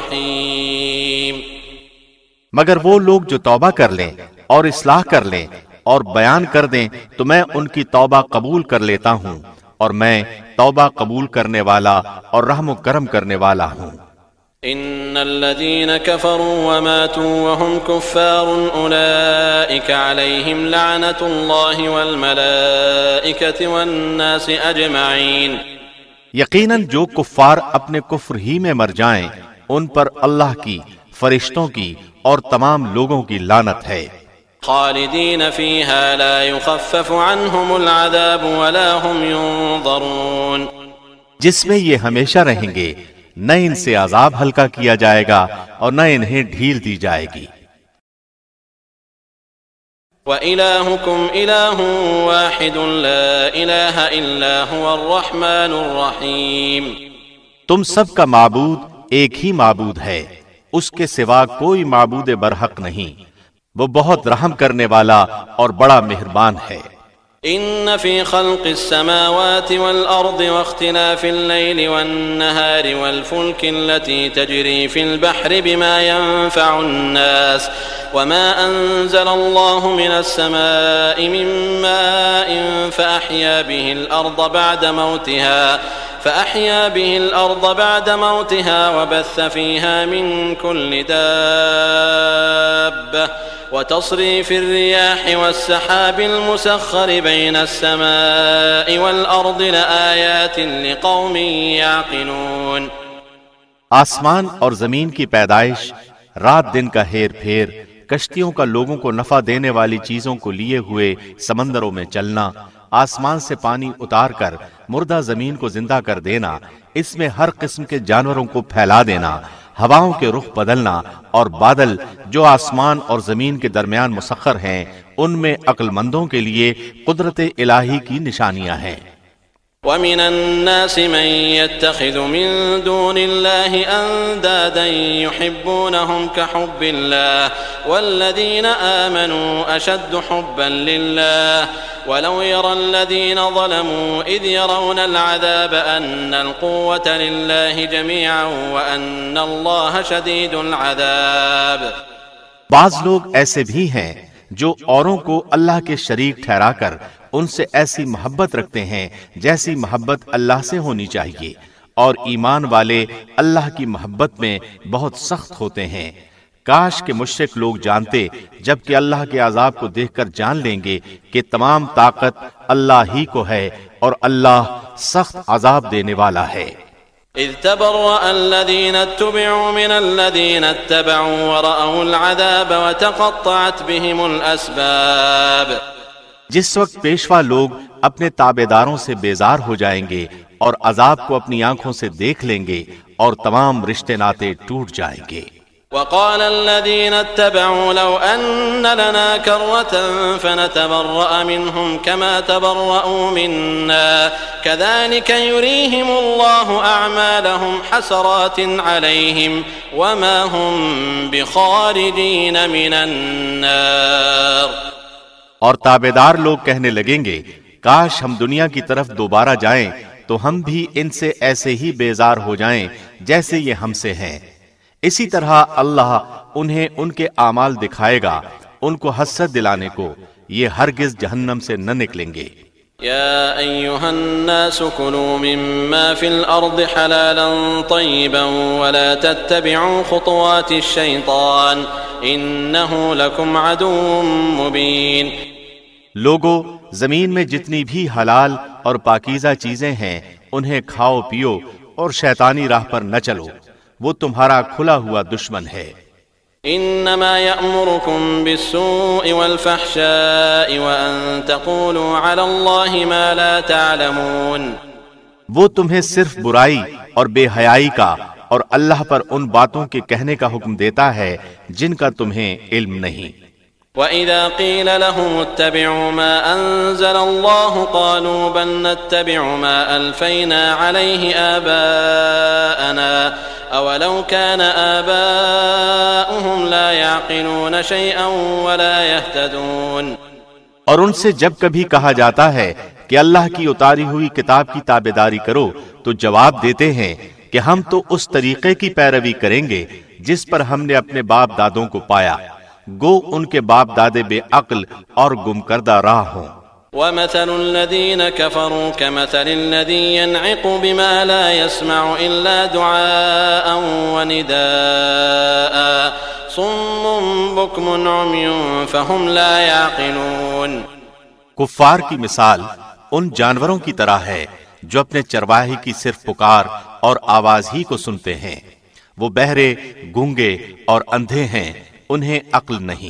الرحيم۔ مگر وہ لوگ جو توبہ کر لیں اور اصلاح کر لیں اور بیان کر دیں تو میں ان کی توبہ قبول کر لیتا ہوں، اور میں توبہ قبول کرنے والا اور رحم و کرم کرنے والا ہوں۔ ان الذين كفروا وماتوا وهم كفار اولئك عليهم لعنة الله والملائكة والناس اجمعين۔ یقیناً جو کفار اپنے کفر ہی میں مر جائیں ان پر اللہ کی، فرشتوں کی اور تمام لوگوں کی لعنت ہے۔ خالدين فيها لا يخفف عنهم العذاب ولا هم ينظرون، جس میں یہ ہمیشہ رہیں گے، نہ ان سے عذاب ہلکا کیا جائے گا اور نہ انہیں ڈھیل دی جائے گی۔ وَإِلَٰهُكُمْ إِلَٰهٌ وَاحِدٌ لَا إِلَٰهَ إِلَّا هُوَ الرَّحْمَٰنُ الرَّحِيمُ، تم سب کا معبود ایک ہی معبود ہے، اس کے سوا کوئی معبود برحق نہیں، وہ بہت رحم کرنے والا اور بڑا مہربان ہے۔ إن في خلق السماوات والأرض واختلاف الليل والنهار والفلك التي تجري في البحر بما ينفع الناس وما أنزل الله من السماء من ماء فأحيا به الأرض بعد موتها فأحيا به الأرض بعد موتها وبث فيها من كل دابة وتصريف الرياح والسحاب المسخر بين السماء والأرض لآيات لقوم يعقلون، آسمان اور زمین کی پیدائش، رات دن کا ہیر پھیر، کشتیوں کا لوگوں کو نفع دینے والی چیزوں کو لیے ہوئے سمندروں میں چلنا، آسمان سے پانی اتار کر مردہ زمین کو زندہ کر دینا، اس میں ہر قسم کے جانوروں کو پھیلا دینا، ہواؤں کے رخ بدلنا اور بادل جو آسمان اور زمین کے درمیان مسخر ہیں، ان میں عقل مندوں کے لیے قدرت الہی کی نشانیاں ہیں۔ وَمِنَ النَّاسِ مَن يَتَّخِذُ مِن دُونِ اللَّهِ أَندَادًا يُحِبُّونَهُمْ كَحُبِّ اللَّهِ وَالَّذِينَ آمَنُوا أَشَدُّ حُبًّا لِلَّهِ وَلَوْ يَرَى الَّذِينَ ظَلَمُوا إِذْ يَرَوْنَ الْعَذَابَ أَنَّ الْقُوَّةَ لِلَّهِ جَمِيعًا وَأَنَّ اللَّهَ شَدِيدُ الْعَذَابِ، بعض لوگ ایسے بھی ہیں جو اوروں کو اللہ کے شریک ٹھہرا کر ان سے ایسی محبت رکھتے ہیں جیسی محبت اللہ سے ہونی چاہیے، اور ایمان والے اللہ کی محبت میں بہت سخت ہوتے ہیں۔ کاش کہ مشرک لوگ جانتے، جبکہ اللہ کے عذاب کو دیکھ کر جان لیں گے کہ تمام طاقت اللہ ہی کو ہے اور اللہ سخت عذاب دینے والا ہے۔ إذ تبرأ الذين اتبعوا من الذين اتبعوا ورأوا العذاب وتقطعت بهم الأسباب، جس وقت پیشوا لوگ اپنے تابع داروں سے بیزار ہو جائیں گے اور عذاب کو اپنی آنکھوں سے دیکھ لیں گے اور تمام رشتے ناطے ٹوٹ جائیں گے۔ وقال الذين اتبعوا لو أن لنا كرة فنتبرأ منهم كما تبرأوا منا كذلك يريهم الله أعمالهم حسرات عليهم وما هم بخارجين من النار۔ اور تابعدار لوگ کہنے لگیں گے، کاش ہم دنیا کی طرف دوبارہ جائیں تو ہم بھی ان سے ایسے ہی بیزار ہو جائیں جیسے یہ ہم سے ہیں، اسی طرح اللہ انہیں ان کے اعمال دکھائے گا ان کو حسرت دلانے کو، یہ ہرگز جہنم سے نہ نکلیں گے۔ يا أيها الناس كلوا مما في الأرض حلالا طيبا ولا تتبعوا خطوات الشيطان إنه لكم عدو مبين، لوگو زمین میں جتنی بھی حلال اور پاکیزہ چیزیں ہیں انہیں کھاؤ پیو اور شیطانی راہ پر نہ چلو، وہ تمہارا کھلا ہوا دشمن ہے۔ انما يأمركم بالسوء والفحشاء وان تقولوا على الله ما لا تعلمون، وہ تمہیں صرف برائی اور بے حیائی کا اور اللہ پر ان باتوں کے کہنے کا حکم دیتا ہے جن کا تمہیں علم نہیں۔ وَإِذَا قِيلَ لَهُمُ اتَّبِعُوا مَا أَنزَلَ اللَّهُ قَالُوا بَلْ نَتَّبِعُ مَا أَلْفَيْنَا عَلَيْهِ آبَاءَنَا أَوَلَوْ كَانَ آبَاؤُهُمْ لَا يَعْقِلُونَ شَيْئًا وَلَا يَهْتَدُونَ، اور ان سے جب کبھی کہا جاتا ہے کہ اللہ کی اتاری ہوئی کتاب کی تابعداری کرو تو جواب دیتے ہیں کہ ہم تو اس طریقے کی پیروی کریں گے جس پر ہم نے اپنے باپ دادوں کو پایا، گو ان کے باپ دادے بے عقل اور گم کردہ راہ ہوں۔ وَمَثَلُ الَّذِينَ كَفَرُوا كَمَثَلِ الَّذِي يَنْعِقُ بِمَا لَا يَسْمَعُ إِلَّا دُعَاءً وَنِدَاءً صُمٌّ بُكْمٌ عُمْيٌ فَهُمْ لَا يَعْقِلُونَ، کفار کی مثال ان جانوروں کی طرح ہے جو اپنے چرواہے کی صرف پکار اور آواز ہی کو سنتے ہیں، وہ بہرے، گونگے اور اندھے ہیں، انہیں عقل نہیں۔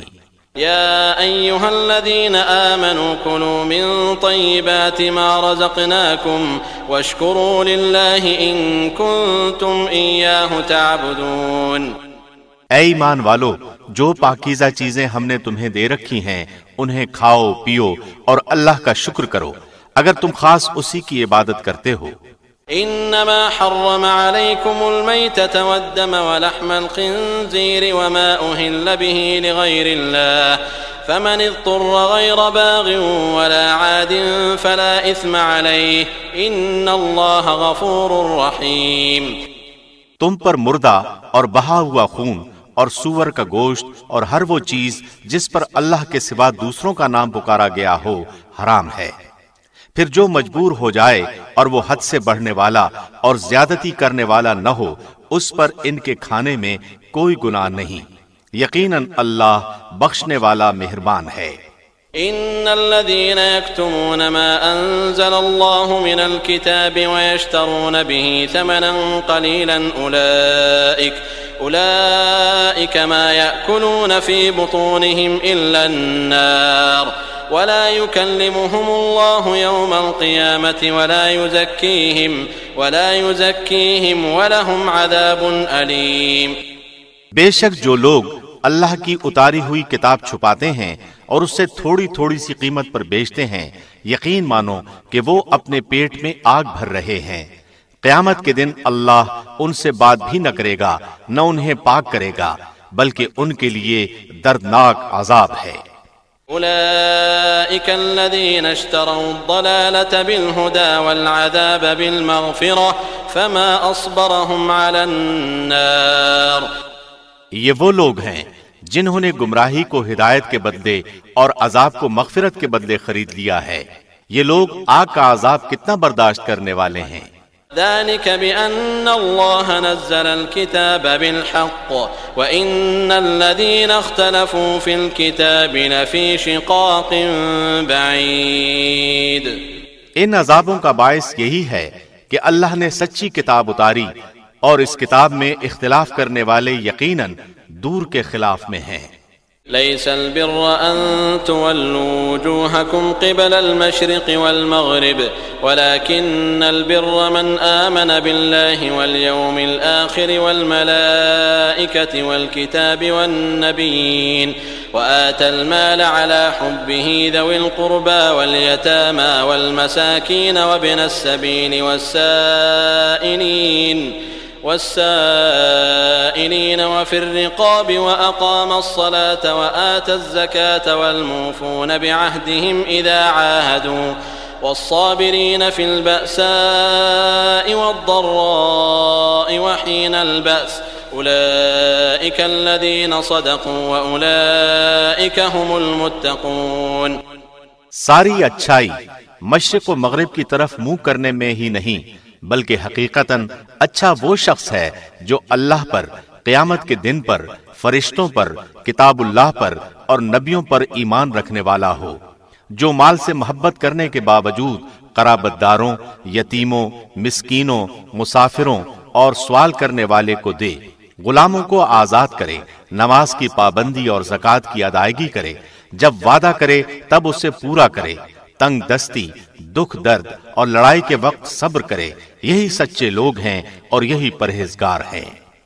يا أيها الذين آمنوا كلوا من طيبات ما رزقناكم واشكروا لله إن كنتم إياه تعبدون۔ اے ایمان والو، جو پاکیزہ چیزیں ہم نے تمہیں دے رکھی ہیں انہیں کھاؤ پیو اور اللہ کا شکر کرو اگر تم خاص اسی کی عبادت کرتے ہو۔ إنما حرم عليكم الميتة والدم ولحم الخنزير وما أهل به لغير الله فمن اضطر غير باغ ولا عاد فلا إثم عليه إن الله غفور رحيم۔ تم پر مردہ اور بہا ہوا خون اور سور کا گوشت اور ہر وہ چیز جس پر اللہ کے سوا دوسروں کا نام پکارا گیا ہو حرام ہے۔ پھر جو مجبور ہو جائے اور وہ حد سے بڑھنے والا اور زیادتی کرنے والا نہ ہو اس پر ان کے کھانے میں کوئی گناہ نہیں، یقیناً اللہ بخشنے والا مہربان ہے۔ إن الذين يكتمون ما أنزل الله من الكتاب ويشترون به ثمنا قليلا أولئك أولئك ما يأكلون في بطونهم إلا النار ولا يكلمهم الله يوم القيامة ولا يزكيهم ولا يزكيهم ولهم عذاب أليم۔ بے شک جو لوگ اللہ کی اتاری ہوئی کتاب چھپاتے ہیں اور اس سے تھوڑی تھوڑی سی قیمت پر بیچتے ہیں، یقین مانو کہ وہ اپنے پیٹ میں آگ بھر رہے ہیں۔ قیامت کے دن اللہ ان سے بات بھی نہ کرے گا نہ انہیں پاک کرے گا، بلکہ ان کے لیے دردناک عذاب ہے۔ أولئك الذين اشتروا الضلالة بالهدى والعذاب بالمغفرة فما أصبرهم على النار۔ یہ وہ لوگ ہیں جنہوں نے گمراہی کو ہدایت کے بدلے اور عذاب کو مغفرت کے بدلے خرید لیا ہے، یہ لوگ آگ کا عذاب کتنا برداشت کرنے والے ہیں۔ ذلك بأن الله نزل الكتاب بالحق وإن الذين اختلفوا في الكتاب لفي شقاق بعيد۔ ان عذابوں کا باعث یہی ہے کہ اللہ نے سچی کتاب اتاری اور اس کتاب میں اختلاف کرنے والے یقیناً دور کے خلاف میں ہیں۔ ليس البر أن تولوا وجوهكم قبل المشرق والمغرب ولكن البر من آمن بالله واليوم الآخر والملائكة والكتاب والنبيين وآتى المال على حبه ذوي القربى واليتامى والمساكين وابن السبيل والسائلين والسائلين وفي الرقاب وأقام الصلاة وآتى الزكاة والموفون بعهدهم إذا عاهدوا والصابرين في البأساء والضراء وحين البأس أولئك الذين صدقوا وأولئك هم المتقون۔ ساری اچھائی مشرق و مغرب کی طرف منہ کرنے میں ہی نہیں بلکہ حقیقتاً اچھا وہ شخص ہے جو اللہ پر، قیامت کے دن پر، فرشتوں پر، کتاب اللہ پر اور نبیوں پر ایمان رکھنے والا ہو، جو مال سے محبت کرنے کے باوجود قرابت داروں، یتیموں، مسکینوں، مسافروں اور سوال کرنے والے کو دے، غلاموں کو آزاد کرے، نماز کی پابندی اور زکوٰۃ کی ادائیگی کرے، جب وعدہ کرے تب اسے پورا کرے، تنگ دستی، دکھ درد اور لڑائی کے وقت صبر کرے، یہی سچے لوگ ہیں اور یہی پرہیزگار ہیں۔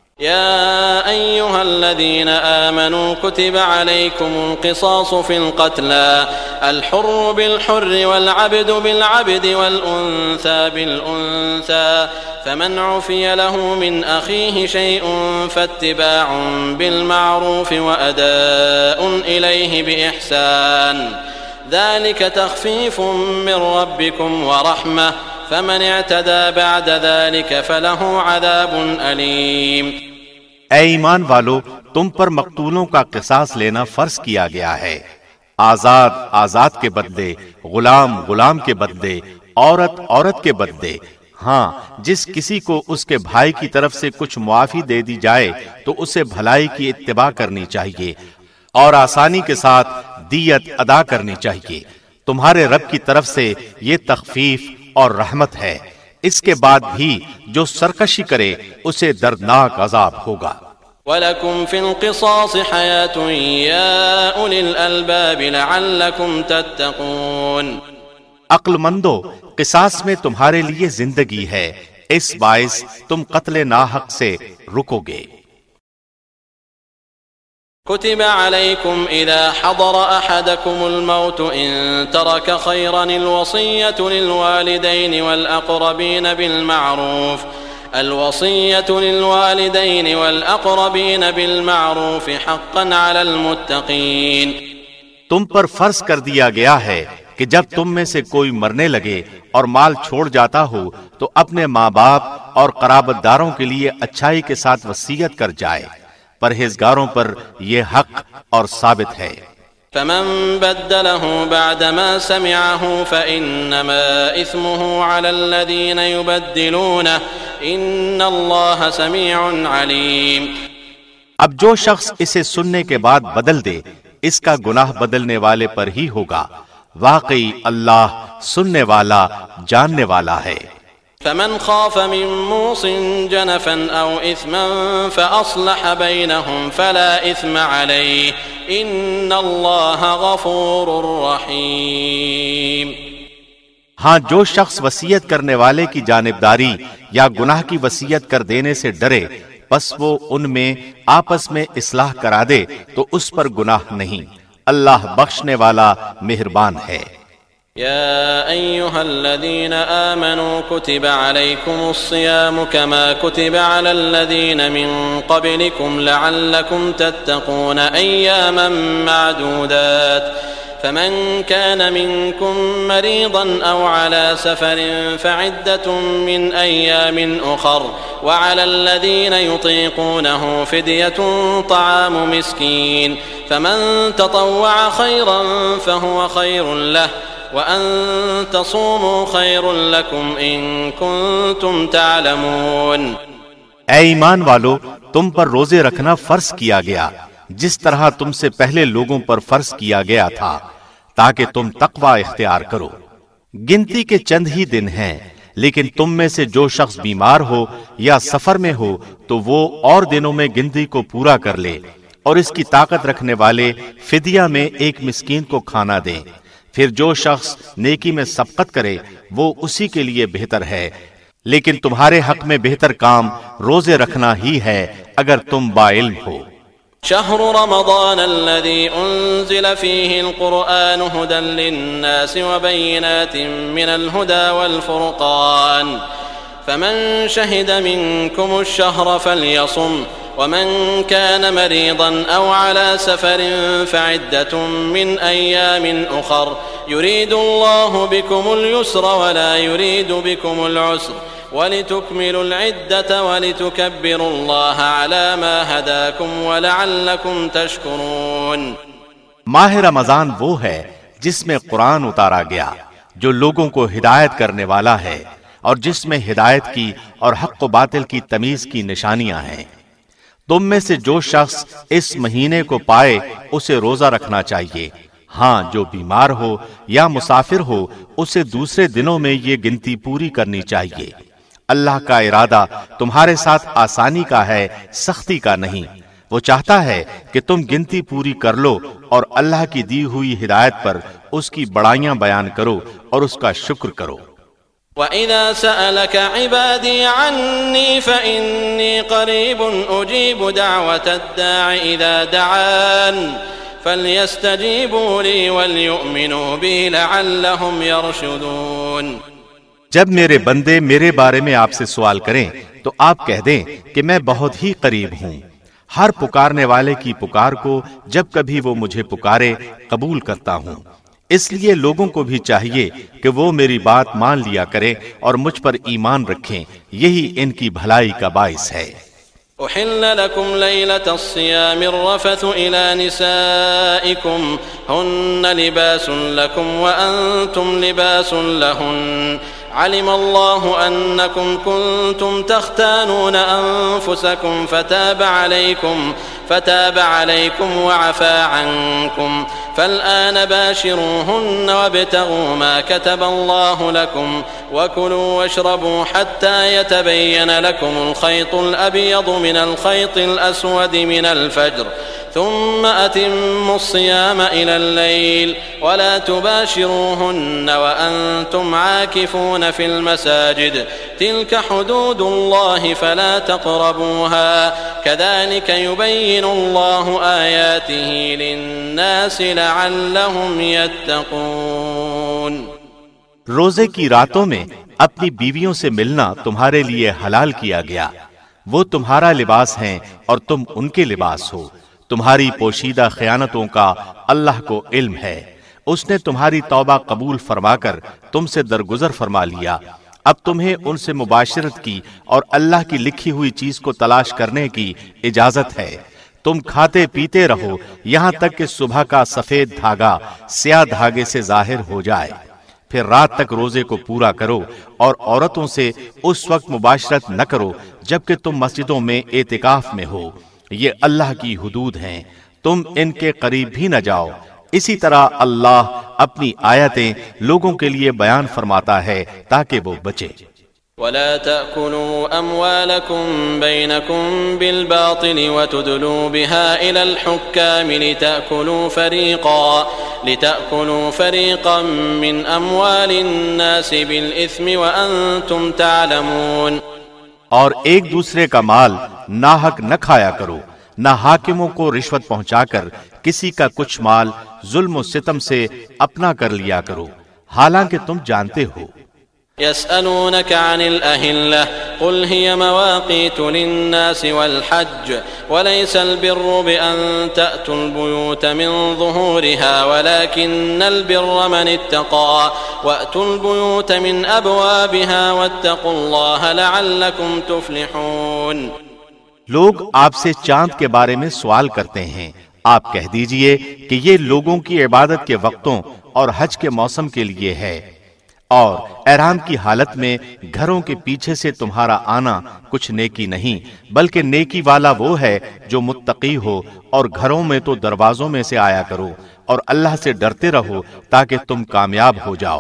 يا أيها الذين آمنوا كتب عليكم القصاص في القتلى الحر بالحر والعبد بالعبد والأنثى بالأنثى فمن عفي له من أخيه شيء فاتباع بالمعروف وأداء إليه بإحسان ذلك تخفيف من ربكم ورحمة فمن اعتدى بعد ذلك فله عذاب أليم۔ اے ایمان والو، تم پر مقتولوں کا قصاص لینا فرض کیا گیا ہے، آزاد آزاد کے بدلے، غلام غلام کے بدلے، عورت عورت کے بدلے۔ ہاں، جس کسی کو اس کے بھائی کی طرف سے کچھ معافی دے دی جائے تو اسے بھلائی کی اتباع کرنی چاہیے اور آسانی کے ساتھ دیت ادا کرنی چاہیے۔ تمہارے رب کی طرف سے یہ تخفیف اور رحمت ہے، اس کے بعد بھی جو سرکشی کرے اسے دردناک عذاب ہوگا۔ وَلَكُمْ فِي الْقِصَاصِ حَيَاةٌ يَا أُولِي الْأَلْبَابِ لَعَلَّكُمْ تَتَّقُونَ۔ عقل مندو، قصاص میں تمہارے لیے زندگی ہے، اس باعث تم قتل ناحق سے رکو گے۔ كتب عليكم إذا حضر أحدكم الموت إن ترك خيرا الوصية للوالدين والأقربين بالمعروف الوصية للوالدين والأقربين بالمعروف حقا على المتقين۔ تم پر فرض کر دیا گیا ہے کہ جب تم میں سے کوئی مرنے لگے اور مال چھوڑ جاتا ہو تو اپنے ماں باپ اور قرابت داروں کے لیے اچھائی کے ساتھ وصیت کر جائے، پرہیزگاروں پر یہ حق اور ثابت ہے۔ فمن بدله بعدما سمعه فإنما إثمه على الذين يبدلونه إن الله سميع عليم۔ اب جو شخص اسے سننے کے بعد بدل دے، اس کا گناہ بدلنے والے پر ہی ہوگا، واقعی اللہ سننے والا جاننے والا ہے۔ فمن خاف من موص جنفا أو إثما فأصلح بينهم فلا إثم عليه إن الله غفور رحيم۔ ہاں جو شخص وصیت کرنے والے کی جانبداری یا گناہ کی وصیت کر دینے سے ڈرے، بس وہ ان میں آپس میں اصلاح کرا دے تو اس پر گناہ نہیں، اللہ بخشنے والا مہربان ہے۔ يا أيها الذين آمنوا كتب عليكم الصيام كما كتب على الذين من قبلكم لعلكم تتقون أياما معدودات فمن كان منكم مريضا أو على سفر فعدة من أيام أخر وعلى الذين يطيقونه فدية طعام مسكين فمن تطوع خيرا فهو خير له وَأَن تَصُومُوا خَيْرٌ لَكُمْ إِن كُنتُمْ تَعْلَمُونَ۔ اے ایمان والو، تم پر روزے رکھنا فرض کیا گیا جس طرح تم سے پہلے لوگوں پر فرض کیا گیا تھا، تاکہ تم تقوی اختیار کرو۔ گنتی کے چند ہی دن ہیں، لیکن تم میں سے جو شخص بیمار ہو یا سفر میں ہو تو وہ اور دنوں میں گنتی کو پورا کر لے، اور اس کی طاقت رکھنے والے فدیہ میں ایک مسکین کو کھانا دیں۔ پھر جو شخص نیکی میں سبقت کرے وہ اسی کے لیے بہتر ہے، لیکن تمہارے حق میں بہتر کام روزے رکھنا ہی ہے اگر تم باعلم ہو۔ شهر رمضان الذي أنزل فيه القرآن هدى للناس وبينات من الهدى والفرقان فمن شهد منكم الشهر فليصم ومن كان مريضا أو على سفر فعدة من أيام أخر يريد الله بكم اليسر ولا يريد بكم العسر ولتكملوا العدة ولتكبروا الله على ما هداكم ولعلكم تشكرون۔ ماہ رمضان وہ ہے جس میں قرآن اتارا گیا جو لوگوں کو ہدایت کرنے والا ہے، اور جس میں ہدایت کی اور حق و باطل کی تمیز کی نشانیاں ہیں۔ تم میں سے جو شخص اس مہینے کو پائے اسے روزہ رکھنا چاہیے، ہاں جو بیمار ہو یا مسافر ہو اسے دوسرے دنوں میں یہ گنتی پوری کرنی چاہیے۔ اللہ کا ارادہ تمہارے ساتھ آسانی کا ہے، سختی کا نہیں۔ وہ چاہتا ہے کہ تم گنتی پوری کر لو اور اللہ کی دی ہوئی ہدایت پر اس کی بڑائیاں بیان کرو اور اس کا شکر کرو۔ وَإِذَا سَأَلَكَ عِبَادِي عَنِّي فَإِنِّي قَرِيبٌ أُجِيبُ دَعْوَةَ الدَّاعِ إِذَا دَعَانِ فَلْيَسْتَجِيبُوا لِي وَلْيُؤْمِنُوا بِي لَعَلَّهُمْ يَرْشُدُونَ۔ جب میرے بندے میرے بارے میں آپ سے سوال کریں تو آپ کہہ دیں کہ میں بہت ہی قریب ہوں، ہر پکارنے والے کی پکار کو جب کبھی وہ مجھے پکارے قبول کرتا ہوں۔ اس لیے لوگوں کو بھی چاہیے کہ وہ میری بات مان لیا کریں اور مجھ پر ایمان رکھیں، یہی ان کی بھلائی کا باعث ہے۔ أحل لكم ليلة الصيام الرفث إلى نسائكم هن لباس لكم وأنتم لباس لهن علم الله أنكم كنتم تختانون أنفسكم فتاب عليكم فتاب عليكم وعفى عنكم فالآن باشروهن وابتغوا ما كتب الله لكم وكلوا واشربوا حتى يتبين لكم الخيط الأبيض من الخيط الأسود من الفجر ثم أتموا الصيام إلى الليل ولا تباشروهن وأنتم عاكفون في المساجد تلك حدود الله فلا تقربوها كذلك يبين الله آياته للناس لعلهم يتقون۔ روزے کی راتوں میں اپنی بیویوں سے ملنا تمہارے لیے حلال کیا گیا، وہ تمہارا لباس ہیں اور تم ان کے لباس ہو۔ تمہاری پوشیدہ خیانتوں کا اللہ کو علم ہے، اس نے تمہاری توبہ قبول فرما کر تم سے درگزر فرما لیا۔ اب تمہیں ان سے مباشرت کی اور اللہ کی لکھی ہوئی چیز کو تلاش کرنے کی اجازت ہے۔ تم کھاتے پیتے رہو یہاں تک کہ صبح کا سفید دھاگا سیاہ دھاگے سے ظاہر ہو جائے، پھر رات تک روزے کو پورا کرو اور عورتوں سے اس وقت مباشرت نہ کرو جبکہ تم مسجدوں میں اعتکاف میں ہو۔ یہ اللہ کی حدود ہیں، تم ان کے قریب بھی نہ جاؤ۔ اسی طرح اللہ اپنی آیتیں لوگوں کے لیے بیان فرماتا ہے تاکہ وہ بچے۔ ولا تأكلوا أموالكم بينكم بالباطل وتدلوا بها إلى الحكام لتأكلوا فريقا لتأكلوا فريقا من أموال الناس بالإثم وأنتم تعلمون۔ اور ایک دوسرے کا مال ناحق نہ کھایا کرو، نہ حاکموں کو رشوت پہنچا کر کسی کا کچھ مال ظلم و ستم سے اپنا کر لیا کرو، حالانکہ تم جانتے ہو۔ يسألونك عن الأهلة قل هي مواقيت للناس والحج وليس البر بأن تأتوا البيوت من ظهورها ولكن البر من اتقى وأتوا البيوت من أبوابها واتقوا الله لعلكم تفلحون۔ لوگ آپ سے چاند کے بارے میں سوال کرتے ہیں، آپ کہہ دیجئے کہ یہ لوگوں کی عبادت کے وقتوں اور حج کے موسم کے لیے ہے، اور احرام کی حالت میں گھروں کے پیچھے سے تمہارا آنا کچھ نیکی نہیں، بلکہ نیکی والا وہ ہے جو متقی ہو، اور گھروں میں تو دروازوں میں سے آیا کرو اور اللہ سے ڈرتے رہو تاکہ تم کامیاب ہو جاؤ۔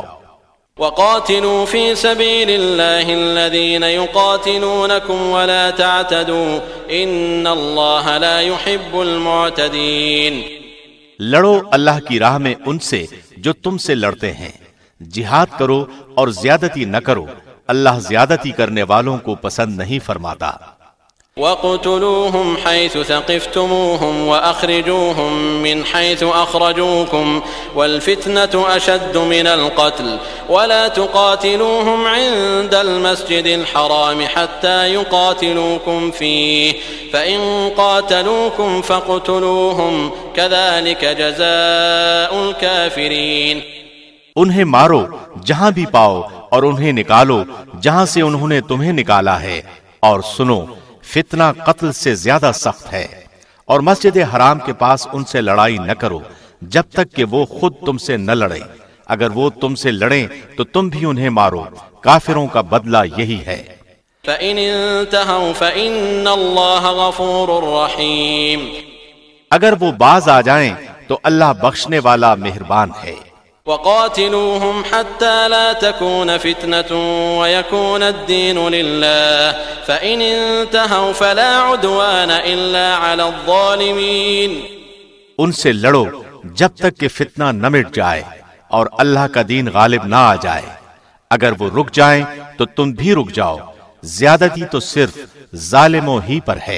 وقاتلوا في سبيل الله الذين يقاتلونكم ولا تعتدوا إن الله لا يحب المعتدين۔ لڑو اللہ کی راہ میں ان سے جو تم سے لڑتے ہیں، جہاد کرو اور زیادتی نہ کرو، اللہ زیادتی کرنے والوں کو پسند نہیں فرماتا۔ وَاقْتُلُوهُمْ حَيْثُ ثَقِفْتُمُوهُمْ وَأَخْرِجُوهُمْ مِنْ حَيْثُ أَخْرَجُوكُمْ وَالْفِتْنَةُ أَشَدُّ مِنَ الْقَتْلِ وَلَا تُقَاتِلُوهُمْ عِندَ الْمَسْجِدِ الْحَرَامِ حَتَّى يُقَاتِلُوكُمْ فِيهِ فَإِنْ قَاتَلُوكُمْ فَاقْتُلُوهُمْ كَذَلِكَ جَزَاءُ الْكَافِرِينَ۔ انہیں مارو جہاں بھی پاؤ اور انہیں نکالو جہاں سے انہوں نے تمہیں نکالا ہے، اور سنو فتنہ قتل سے زیادہ سخت ہے، اور مسجد حرام کے پاس ان سے لڑائی نہ کرو جب تک کہ وہ خود تم سے نہ لڑیں، اگر وہ تم سے لڑیں تو تم بھی انہیں مارو، کافروں کا بدلہ یہی ہے۔ فَإِنِ انْتَهَوْا فَإِنَّ اللَّهَ غَفُورٌ رَحِيمٌ۔ اگر وہ باز آ جائیں تو اللہ بخشنے والا مہربان ہے۔ وقاتلوهم حتى لا تكون فتنة ويكون الدين لله فإن انتهوا فلا عدوان إلا على الظالمين۔ ان سے لڑو جب تک کہ فتنہ نہ مٹ جائے اور اللہ کا دین غالب نہ آ جائے، اگر وہ رک جائیں تو تم بھی رک جاؤ، زیادتی تو صرف ظالموں ہی پر ہے۔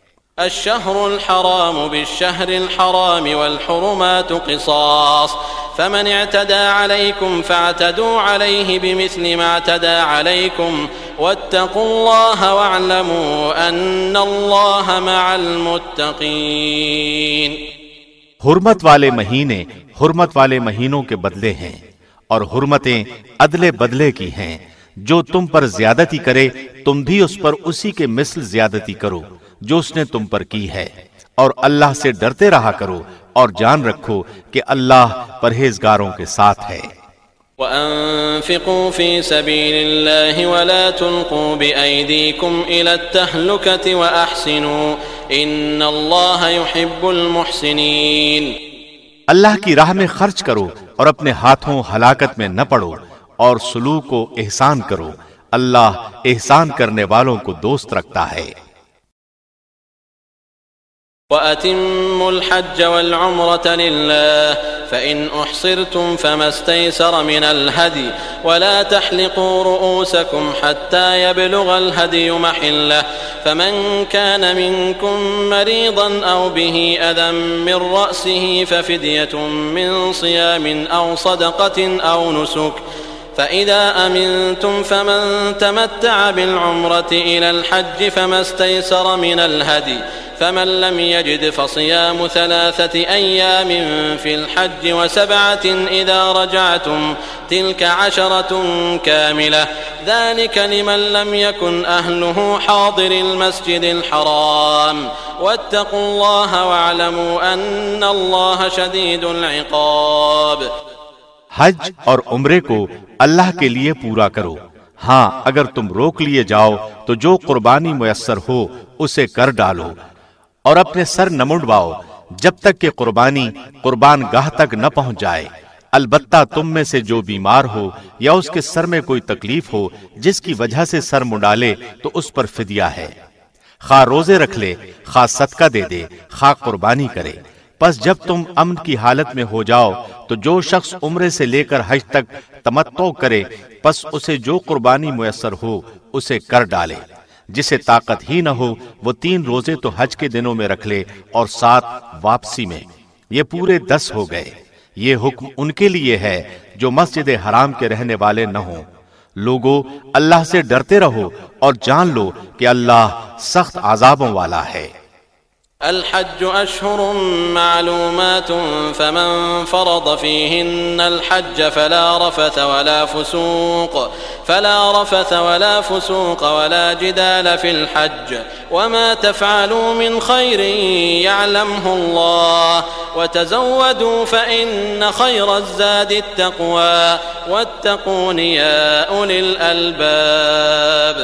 الشهر الحرام بالشهر الحرام والحرمات قصاص فمن اعتدى عليكم فاعتدوا عليه بمثل ما اعتدى عليكم واتقوا الله واعلموا أن الله مع المتقين۔ حرمت والے مہینے حرمت والے مہینوں کے بدلے ہیں، اور حرمتیں عدلے بدلے کی ہیں۔ جو تم پر زیادتی کرے تم بھی اس پر اسی کے مثل زیادتی کرو جو اس نے تم پر کی ہے، اور اللہ سے ڈرتے رہا کرو اور جان رکھو کہ اللہ پرہیزگاروں کے ساتھ ہے۔ وَأَنفِقُوا فِي سَبِيلِ اللَّهِ وَلَا تُلْقُوا بِأَيْدِيكُمْ إِلَى التَّهْلُكَةِ وَأَحْسِنُوا إن الله يحب المحسنين. اللہ کی راہ میں خرچ کرو اور اپنے ہاتھوں ہلاکت میں نہ پڑو اور سلوک و احسان کرو، اللہ احسان کرنے والوں کو دوست رکھتا ہے۔ وَأَتِمُّوا الْحَجَّ وَالْعُمْرَةَ لِلَّهِ فَإِنْ أُحْصِرْتُمْ فَمَا اسْتَيْسَرَ مِنَ الْهَدْيِ وَلَا تَحْلِقُوا رُؤُوسَكُمْ حَتَّى يَبْلُغَ الْهَدْيُ مَحِلَّهُ فَمَنْ كَانَ مِنْكُمْ مَرِيضًا أَوْ بِهِ أَذًى مِنْ رَأْسِهِ فَفِدْيَةٌ مِنْ صِيَامٍ أَوْ صَدَقَةٍ أَوْ نُسُكٍ فَإِذَا أَمِنْتُمْ فَمَنْ تَمَتَّعَ بِالْعُمْرَةِ إِلَى الْحَجِّ فَمَا اسْتَيْسَرَ مِنَ الْهَدْيِ فمن لم يجد فصيام ثلاثة أيام في الحج وسبعة إذا رجعتم تلك عشرة كاملة ذلك لمن لم يكن أهله حاضر المسجد الحرام واتقوا الله واعلموا أن الله شديد العقاب۔ حج اور عمرے کو اللہ کے لیے پورا کرو، ہاں اگر تم روک لیے جاؤ تو جو قربانی میسر ہو اسے کر ڈالو، اور اپنے سر نہ منڈواؤ جب تک کہ قربانی قربان گاہ تک نہ پہنچ جائے، البتہ تم میں سے جو بیمار ہو یا اس کے سر میں کوئی تکلیف ہو جس کی وجہ سے سر منڈالے تو اس پر فدیہ ہے، خواہ روزے رکھ لے، خواہ صدقہ دے دے، خواہ قربانی کرے۔ پس جب تم امن کی حالت میں ہو جاؤ تو جو شخص عمرے سے لے کر حج تک تمتع کرے پس اسے جو قربانی میسر ہو اسے کر ڈالے، جسے طاقت ہی نہ ہو وہ تین روزے تو حج کے دنوں میں رکھ لے اور سات واپسی میں، یہ پورے دس ہو گئے۔ یہ حکم ان کے لیے ہے جو مسجد حرام کے رہنے والے نہ ہوں۔ لوگو اللہ سے ڈرتے رہو اور جان لو کہ اللہ سخت عذابوں والا ہے۔ الحج أشهر معلومات فمن فرض فيهن الحج فلا رفث ولا فسوق فلا رفث ولا فسوق ولا جدال في الحج وما تفعلوا من خير يعلمه الله وتزودوا فإن خير الزاد التقوى واتقون يا أولي الألباب۔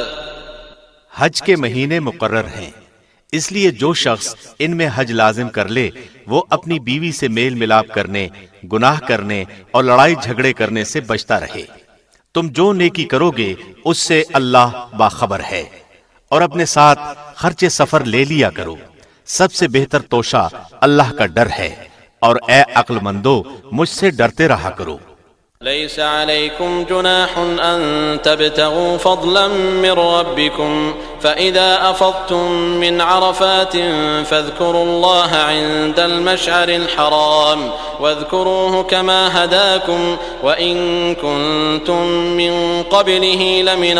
حج کے مہینے مقرر ہیں، اس لیے جو شخص ان میں حج لازم کر لے وہ اپنی بیوی سے میل ملاپ کرنے، گناہ کرنے اور لڑائی جھگڑے کرنے سے بچتا رہے۔ تم جو نیکی کرو گے اس سے اللہ باخبر ہے، اور اپنے ساتھ خرچ سفر لے لیا کرو۔ سب سے بہتر توشہ اللہ کا ڈر ہے، اور اے عقل مندو مجھ سے ڈرتے رہا کرو۔ ليس عليكم جناح أن تبتغوا فضلا من ربكم فإذا أفضتم من عرفات فاذكروا الله عند المشعر الحرام واذكروه كما هداكم وإن كنتم من قبله لمن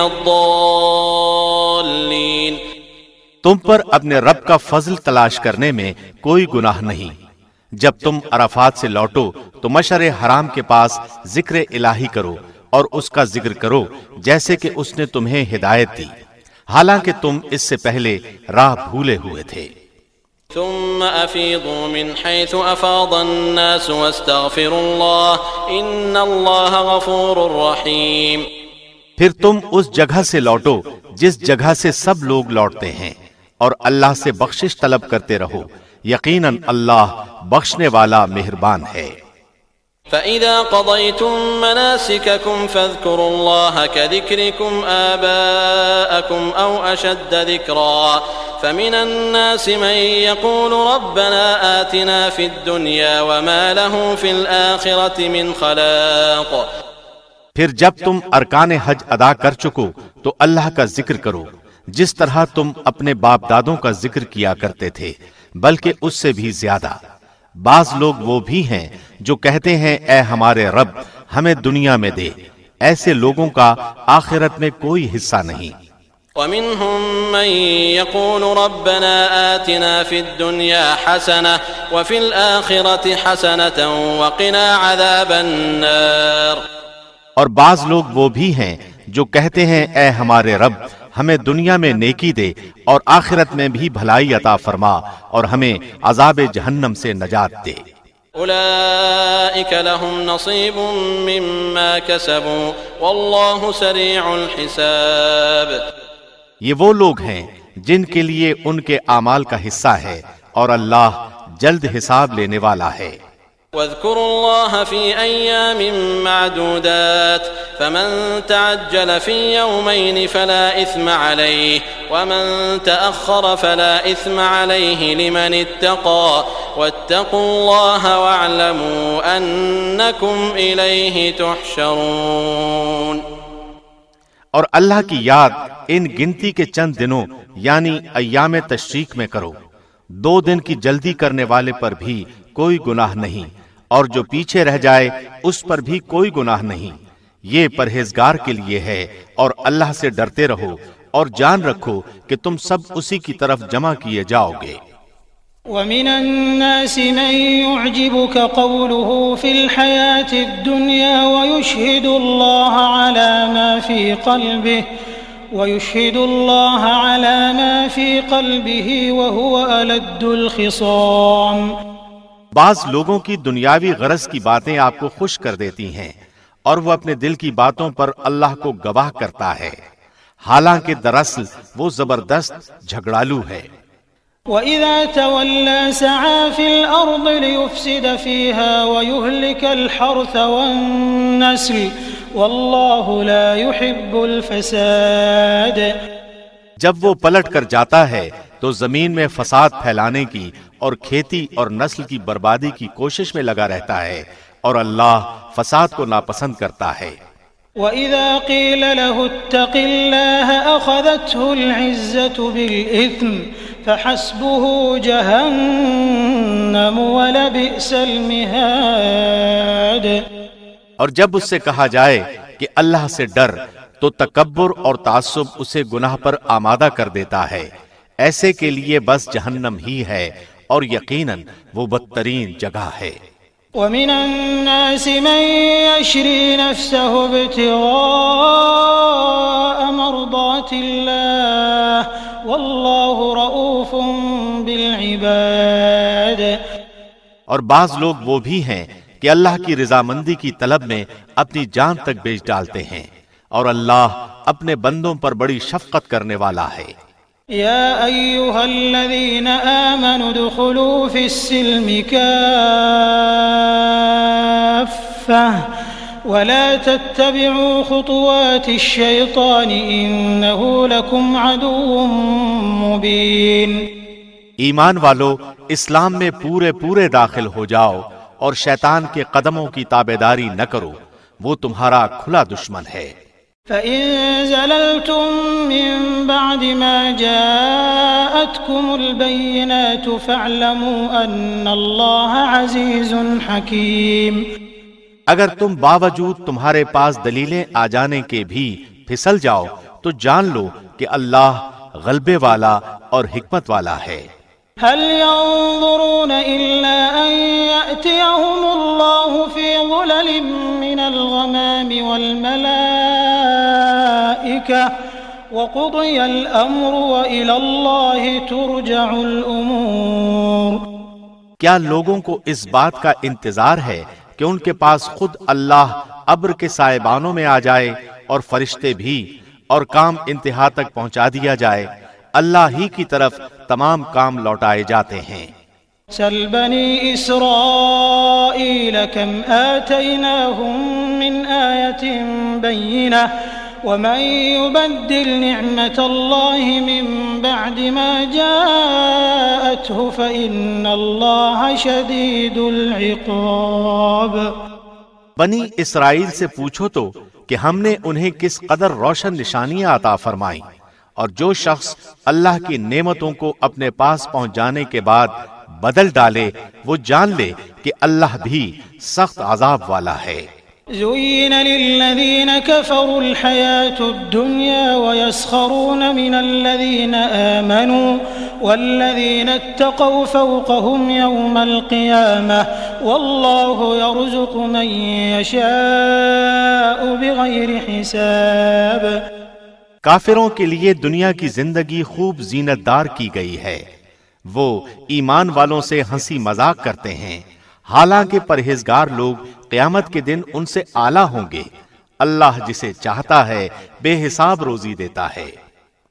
الضالين۔ تم پر اپنے رب کا فضل تلاش کرنے میں کوئی گناہ نہیں۔ جب تم عرفات سے لوٹو تو مشعر حرام کے پاس ذکر الہی کرو اور اس کا ذکر کرو جیسے کہ اس نے تمہیں ہدایت دی، حالانکہ تم اس سے پہلے راہ بھولے ہوئے تھے۔ ثم افیضوا من حیث افاض الناس واستغفروا اللہ ان اللہ غفور رحیم۔ پھر تم اس جگہ سے لوٹو جس جگہ سے سب لوگ لوٹتے ہیں، اور اللہ سے بخشش طلب کرتے رہو، یقیناً اللہ بخشنے والا مہربان ہے۔ فَإِذَا قَضَيْتُم مَّنَاسِكَكُمْ فَاذْكُرُوا اللَّهَ كَذِكْرِكُمْ آبَاءَكُمْ أَوْ أَشَدَّ ذِكْرًا فَمِنَ النَّاسِ مَن يَقُولُ رَبَّنَا آتِنَا فِي الدُّنْيَا وَمَا لَهُ فِي الْآخِرَةِ مِنْ خَلَاقٍ۔ پھر جب تم ارکان حج ادا کر چکو تو اللہ کا ذکر کرو جس طرح تم اپنے باپ دادوں کا ذکر کیا کرتے تھے، بلکہ اس سے بھی زیادہ۔ بعض لوگ وہ بھی ہیں جو کہتے ہیں اے ہمارے رب ہمیں دنیا میں دے، ایسے لوگوں کا آخرت میں کوئی حصہ نہیں۔ وَمِنْهُمْ مَنْ يَقُولُ رَبَّنَا آتِنَا فِي الدُّنْيَا حَسَنَةً وَفِي الْآخِرَةِ حَسَنَةً وَقِنَا عَذَابَ النَّارِ۔ اور بعض لوگ وہ بھی ہیں جو کہتے ہیں اے ہمارے رب ہمیں دنیا میں نیکی دے اور آخرت میں بھی بھلائی عطا فرما اور ہمیں عذاب جہنم سے نجات دے۔ اولئک لهم نصیب مما کسبوا واللہ سریع الحساب۔ یہ وہ لوگ ہیں جن کے لیے ان کے اعمال کا حصہ ہے اور اللہ جلد حساب لینے والا ہے۔ واذكروا الله في أيام معدودات فمن تعجل في يومين فلا إثم عليه ومن تأخر فلا إثم عليه لمن اتقى واتقوا الله واعلموا أنكم إليه تحشرون۔ اور اللہ کی یاد ان گنتی کے چند دنوں یعنی ایام تشریق میں کرو، دو دن کی جلدی کرنے والے پر بھی کوئی گناہ نہیں، اور جو پیچھے رہ جائے اس پر بھی کوئی گناہ نہیں۔ یہ پرہیزگار کے لیے ہے، اور اللہ سے ڈرتے رہو اور جان رکھو کہ تم سب اسی کی طرف جمع کیے جاؤ گے۔ وَمِنَ النَّاسِ مَن يُعْجِبُكَ قَوْلُهُ فِي الْحَيَاةِ الدُّنْيَا وَيُشْهِدُ اللَّهَ عَلَى مَا فِي قَلْبِهِ وَيُشْهِدُ اللَّهَ عَلَى مَا فِي قَلْبِهِ وَهُوَ أَلَدُّ الْخِصَامِ۔ بعض لوگوں کی دنیاوی غرض کی باتیں آپ کو خوش کر دیتی ہیں، اور وہ اپنے دل کی باتوں پر اللہ کو گواہ کرتا ہے، حالانکہ دراصل وہ زبردست جھگڑالو ہے۔ وَإِذَا تَوَلَّى سَعَى فِي الْأَرْضِ لِيُفْسِدَ فِيهَا وَيُهْلِكَ الْحَرْثَ وَالنَّسْلَ وَاللَّهُ لَا يُحِبُّ الْفَسَادَ۔ جب وہ پلٹ کر جاتا ہے تو زمین میں فساد پھیلانے کی اور کھیتی اور نسل کی بربادی کی کوشش میں لگا رہتا ہے، اور اللہ فساد کو ناپسند کرتا ہے۔ وَإِذَا قِيلَ لَهُ اتَّقِ اللَّهَ أَخَذَتْهُ الْعِزَّةُ بِالْإِثْمِ فَحَسْبُهُ جَهَنَّمُ وَلَبِئْسَ الْمِهَادُ۔ اور جب اس سے کہا جائے کہ اللہ سے ڈر، تو تکبر اور تعصب اسے گناہ پر آمادہ کر دیتا ہے، ایسے کے لیے بس جہنم ہی ہے، اور یقیناً وہ بدترین جگہ ہے۔ وَمِنَ النَّاسِ مَن يَشْرِي نَفْسَهُ ابْتِغَاءَ مَرْضَاتِ اللَّهِ وَاللَّهُ رَءُوفٌ بِالْعِبَادِ۔ اور بعض لوگ وہ بھی ہیں کہ اللہ کی رضامندی کی طلب میں اپنی جان تک بیچ ڈالتے ہیں، اور اللہ اپنے بندوں پر بڑی شفقت کرنے والا ہے۔ یا ایھا الذین آمنوا ادخلوا فی السلم کافۃ ولا تتبعوا خطوات الشیطان انہ لکم عدو مبین۔ ایمان والو، اسلام میں پورے پورے داخل ہو جاؤ اور شیطان کے قدموں کی تابعداری نہ کرو، وہ تمہارا کھلا دشمن ہے۔ فَإِن زَلَلْتُم مِّن بَعْدِ مَا جَاءَتْكُمُ الْبَيِّنَاتُ فَاعْلَمُوا أَنَّ اللَّهَ عَزِيزٌ حَكِيمٌ۔ اگر تم باوجود تمہارے پاس دلیلیں آ جانے کے بھی پھسل جاؤ تو جان لو کہ اللہ غلبے والا اور حکمت والا ہے۔ هل ينظرون إلا أن يأتيهم الله في ظلل من الغمام والملائكة وقضي الأمر وإلى الله ترجع الأمور۔ کیا لوگوں کو اس بات کا انتظار ہے کہ ان کے پاس خود اللہ ابر کے سائبانوں میں آ جائے اور فرشتے بھی، اور کام انتہا تک پہنچا دیا جائے؟ اللہ ہی کی طرف تمام کام لوٹائے جاتے ہیں۔ سل بنی اسرائیل کم آتیناہم من آیت بینہ ومن يبدل نعمت اللہ من بعد ما جاءته فإن اللہ شدید العقاب۔ بنی اسرائیل سے پوچھو تو کہ ہم نے انہیں کس قدر روشن نشانیاں عطا فرمائیں، اور جو شخص اللہ کی نعمتوں کو اپنے پاس پہنچ جانے کے بعد بدل ڈالے وہ جان لے کہ اللہ بھی سخت عذاب والا ہے۔ زُيِّنَ لِلَّذِينَ كَفَرُوا الْحَيَاةُ الدُّنْيَا وَيَسْخَرُونَ مِنَ الَّذِينَ آمَنُوا وَالَّذِينَ اتَّقَوْا فَوْقَهُمْ يَوْمَ الْقِيَامَةِ وَاللَّهُ يَرْزُقُ مَن يَشَاءُ بِغَيْرِ حِسَابٍ۔ کافروں کے لیے دنیا کی زندگی خوب زینت دار کی گئی ہے، وہ ایمان والوں سے ہنسی مذاق کرتے ہیں، حالانکہ پرہیزگار لوگ قیامت کے دن ان سے اعلیٰ ہوں گے۔ اللہ جسے چاہتا ہے بے حساب روزی دیتا ہے۔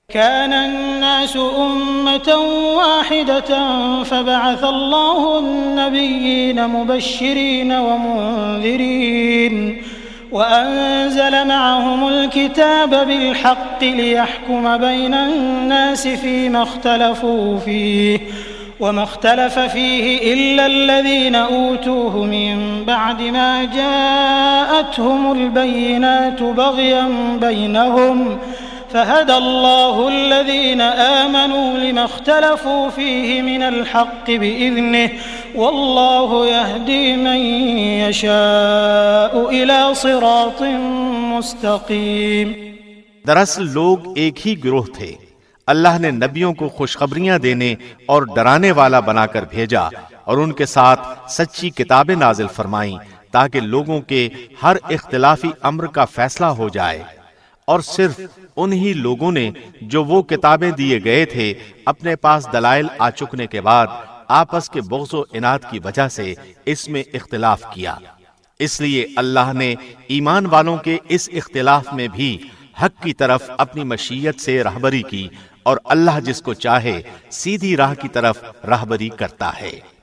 كان الناس أمة واحدة فبعث الله النبيين مبشرين ومنذرين وأنزل معهم الكتاب بالحق ليحكم بين الناس فيما اختلفوا فيه وما اختلف فيه إلا الذين أوتوه من بعد ما جاءتهم البينات بغيا بينهم فهدى الله الذين آمنوا لما اختلفوا فيه من الحق بإذنه والله يهدي من يشاء إلى صراط مستقيم۔ دراصل لوگ ایک ہی گروہ تھے۔ اللہ نے نبیوں کو خوشخبریاں دینے اور ڈرانے والا بنا کر بھیجا اور ان کے ساتھ سچی کتابیں نازل فرمائیں تاکہ لوگوں کے ہر اختلافی امر کا فیصلہ ہو جائے، اور صرف انہی لوگوں نے جو وہ کتابیں دیے گئے تھے اپنے پاس دلائل آ چکنے کے بعد آپس کے بغض و عناد کی وجہ سے اس میں اختلاف کیا۔ اس لیے اللہ نے ایمان والوں کے اس اختلاف میں بھی حق کی طرف اپنی مشیت سے رہبری کی، اور اللہ جس کو چاہے سیدھی راہ کی طرف رہبری کرتا ہے۔